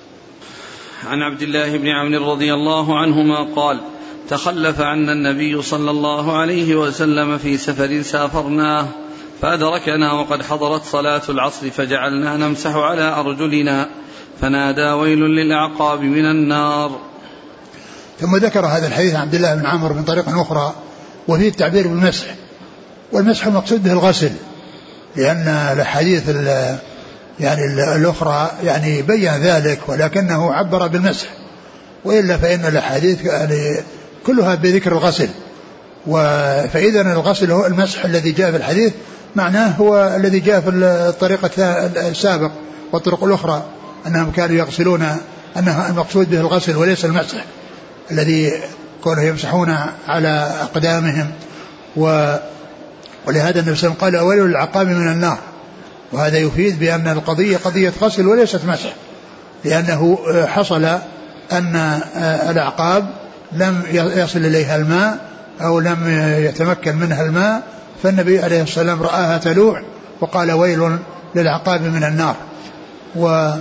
عن عبد الله بن عمرو رضي الله عنهما قال تخلف عنا النبي صلى الله عليه وسلم في سفر سافرناه فأدركنا وقد حضرت صلاة العصر فجعلنا نمسح على أرجلنا فنادى ويل للأعقاب من النار. ثم ذكر هذا الحديث عن عبد الله بن عمرو من طريق أخرى وفيه التعبير بالمسح, والمسح مقصود به الغسل, لأن الحديث يعني الأخرى يعني بين ذلك ولكنه عبر بالمسح, وإلا فإن الحديث يعني كلها بذكر الغسل, فإذا الغسل هو المسح الذي جاء في الحديث معناه هو الذي جاء في الطريقة السابق والطرق الأخرى أنهم كانوا يغسلون, أنه المقصود به الغسل وليس المسح الذي كانوا يمسحون على أقدامهم. و ولهذا النبي صلى الله عليه وسلم قال ويل للأعقاب من النار, وهذا يفيد بأن القضية قضية غسل وليست مسح, لأنه حصل أن الأعقاب لم يصل إليها الماء أو لم يتمكن منها الماء, فالنبي عليه الصلاة والسلام رآها تلوح وقال ويل للأعقاب من النار. و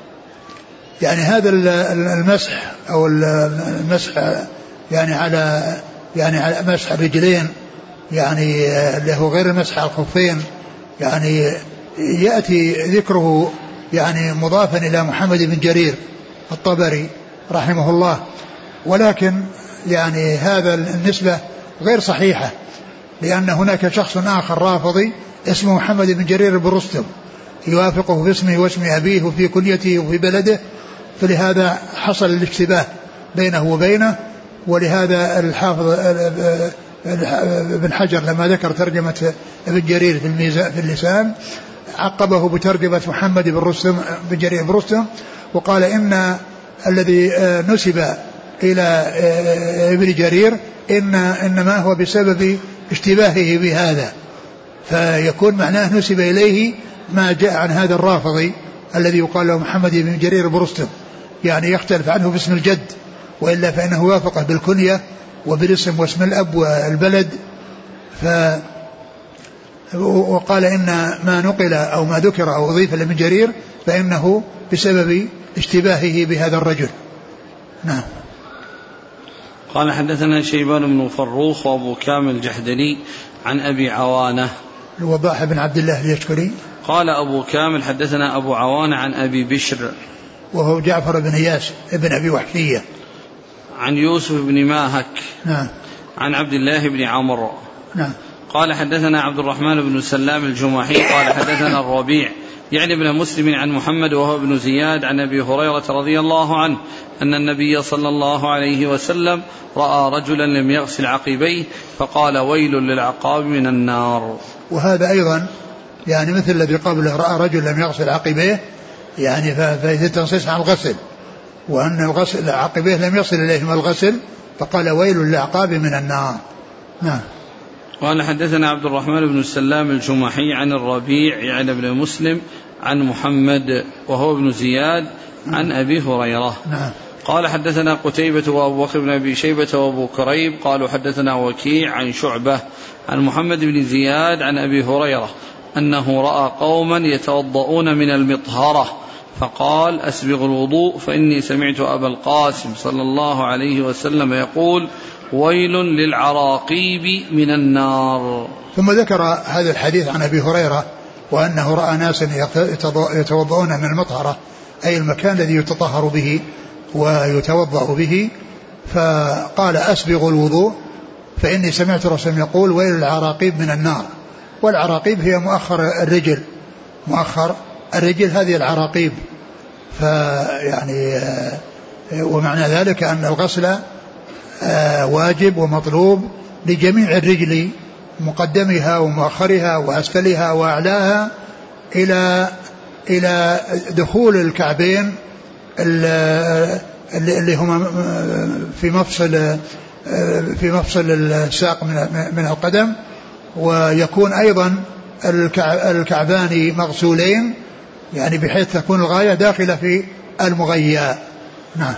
يعني هذا المسح أو المسح يعني على يعني على مسح الرجلين يعني له غير المسح على الخفين يعني يأتي ذكره يعني مضافا إلى محمد بن جرير الطبري رحمه الله, ولكن يعني هذا النسبة غير صحيحة, لأن هناك شخص آخر رافضي اسمه محمد بن جرير بن رستم يوافقه في اسمه واسم أبيه وفي كنيته وفي بلده, فلهذا حصل الاشتباه بينه وبينه, ولهذا الحافظ ابن حجر لما ذكر ترجمة ابن جرير في الميزان في اللسان عقبه بترجمة محمد بن رستم بن جرير بن رستم، وقال إن الذي نسب إلى ابن جرير إن إنما هو بسبب اشتباهه بهذا، فيكون معناه نسب إليه ما جاء عن هذا الرافضي الذي يقال له محمد بن جرير بن رستم، يعني يختلف عنه باسم الجد، وإلا فإنه وافقه بالكنية وبالاسم واسم الأب والبلد. ف وقال إن ما نقل أو ما ذكر أو أضيف لابن جرير فإنه بسبب اشتباهه بهذا الرجل. نعم. قال حدثنا شيبان بن فروخ وأبو كامل الجحدري عن أبي عوانة الوضاح بن عبد الله اليشكري. قال أبو كامل حدثنا أبو عوانة عن أبي بشر وهو جعفر بن إياس ابن أبي وحشية عن يوسف بن ماهك. نعم. عن عبد الله بن عمرو. نعم. قال حدثنا عبد الرحمن بن سلام الجمحي قال حدثنا الربيع يعني ابن مسلم عن محمد وهو ابن زياد عن أبي هريرة رضي الله عنه أن النبي صلى الله عليه وسلم رأى رجلا لم يغسل عقبيه فقال ويل للعقاب من النار. وهذا أيضا يعني مثل الذي قبله، رأى رجل لم يغسل عقبيه، يعني فإذا تنصيص عن الغسل، وأن الغسل عقبيه لم يصل إليهما الغسل فقال ويل للعقاب من النار. نعم. قال حدثنا عبد الرحمن بن السلام الجمحي عن الربيع يعني ابن مسلم عن محمد وهو ابن زياد عن أبي هريرة. نعم. قال حدثنا قتيبة وأبو بكر بن أبي شيبة وأبو كريب قالوا حدثنا وكيع عن شعبة عن محمد بن زياد عن أبي هريرة أنه رأى قوما يتوضؤون من المطهرة فقال أسبغ الوضوء فإني سمعت أبا القاسم صلى الله عليه وسلم يقول ويل للعراقيب من النار. ثم ذكر هذا الحديث عن أبي هريرة وأنه رأى ناس يتوضؤون من المطهرة أي المكان الذي يتطهر به ويتوضأ به، فقال أسبغ الوضوء فإني سمعت رسول يقول ويل العراقيب من النار. والعراقيب هي مؤخر الرجل، مؤخر الرجل هذه العراقيب. فيعني ومعنى ذلك أن الغسل واجب ومطلوب لجميع الرجل مقدمها ومؤخرها وأسفلها وأعلاها إلى إلى دخول الكعبين اللي هما في مفصل في مفصل الساق من القدم، ويكون أيضا الكعبان مغسولين يعني بحيث تكون الغاية داخلة في المغيّة. نعم.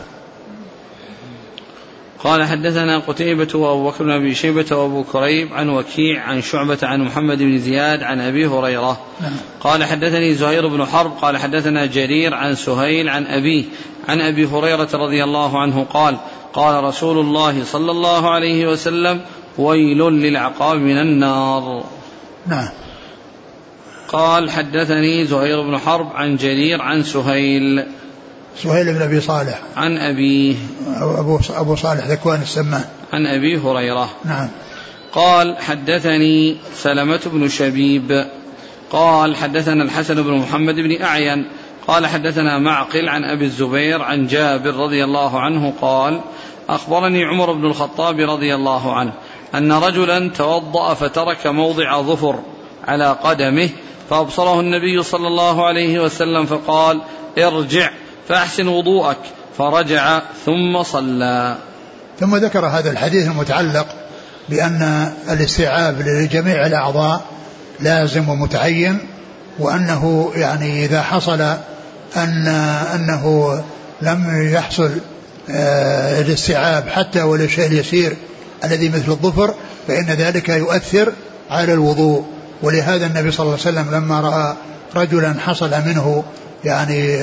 قال حدثنا قتيبة وأبو بكر بن أبي شيبة وأبو كريب عن وكيع عن شعبة عن محمد بن زياد عن أبي هريرة. نعم. قال حدثني زهير بن حرب قال حدثنا جرير عن سهيل عن أبيه عن أبي هريرة رضي الله عنه قال قال رسول الله صلى الله عليه وسلم ويل للعقاب من النار. نعم. قال حدثني زهير بن حرب عن جرير عن سهيل سهيل بن أبي صالح عن أبيه أبو, أبو صالح ذكوان السمان عن أبي هريرة. نعم. قال حدثني سلمة بن شبيب قال حدثنا الحسن بن محمد بن أعين قال حدثنا معقل عن أبي الزبير عن جابر رضي الله عنه قال أخبرني عمر بن الخطاب رضي الله عنه أن رجلا توضأ فترك موضع ظفر على قدمه فأبصره النبي صلى الله عليه وسلم فقال ارجع فأحسن وضوءك فرجع ثم صلى. ثم ذكر هذا الحديث المتعلق بأن الاستيعاب لجميع الأعضاء لازم ومتعين، وأنه يعني إذا حصل أن أنه لم يحصل الاستيعاب حتى ولا شيء اليسير الذي مثل الظفر فإن ذلك يؤثر على الوضوء. ولهذا النبي صلى الله عليه وسلم لما رأى رجلا حصل منه يعني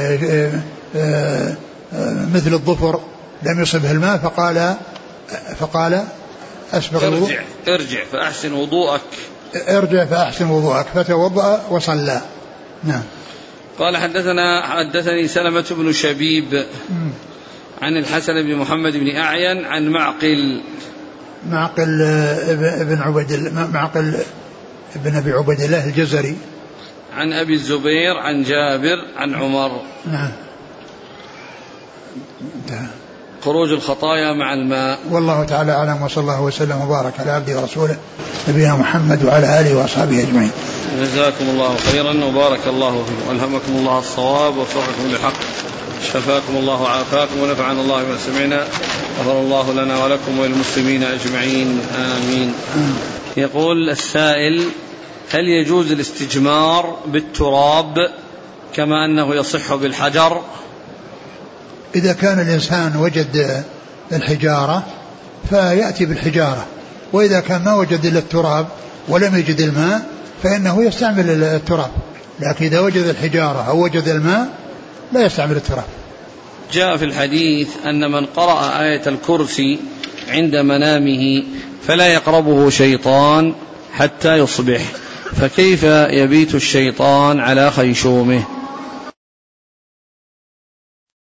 مثل الظفر لم يصبه الماء فقال فقال أسبغ الوضوء ارجع, ارجع فأحسن وضوءك ارجع فأحسن وضوءك فتوضأ وصلى. نعم. قال حدثنا حدثني سلمة بن شبيب عن الحسن بن محمد بن أعين عن معقل معقل ابن عبد معقل ابن أبي عبد الله الجزري عن أبي الزبير عن جابر عن عمر. نعم. خروج الخطايا مع الماء. والله تعالى أعلم، وصلى الله وسلم وبارك على عبده ورسوله نبينا محمد وعلى آله وأصحابه أجمعين. جزاكم الله خيرا وبارك الله فيكم وألهمكم الله الصواب ووفقكم للحق، شفاكم الله وعافاكم ونفعنا الله بما سمعنا، غفر الله لنا ولكم وللمسلمين أجمعين آمين. يقول السائل: هل يجوز الاستجمار بالتراب كما أنه يصح بالحجر؟ إذا كان الإنسان وجد الحجارة فيأتي بالحجارة، وإذا كان ما وجد إلا التراب ولم يجد الماء فإنه يستعمل التراب، لكن إذا وجد الحجارة أو وجد الماء لا يستعمل التراب. جاء في الحديث أن من قرأ آية الكرسي عند منامه فلا يقربه شيطان حتى يصبح، فكيف يبيت الشيطان على خيشومه؟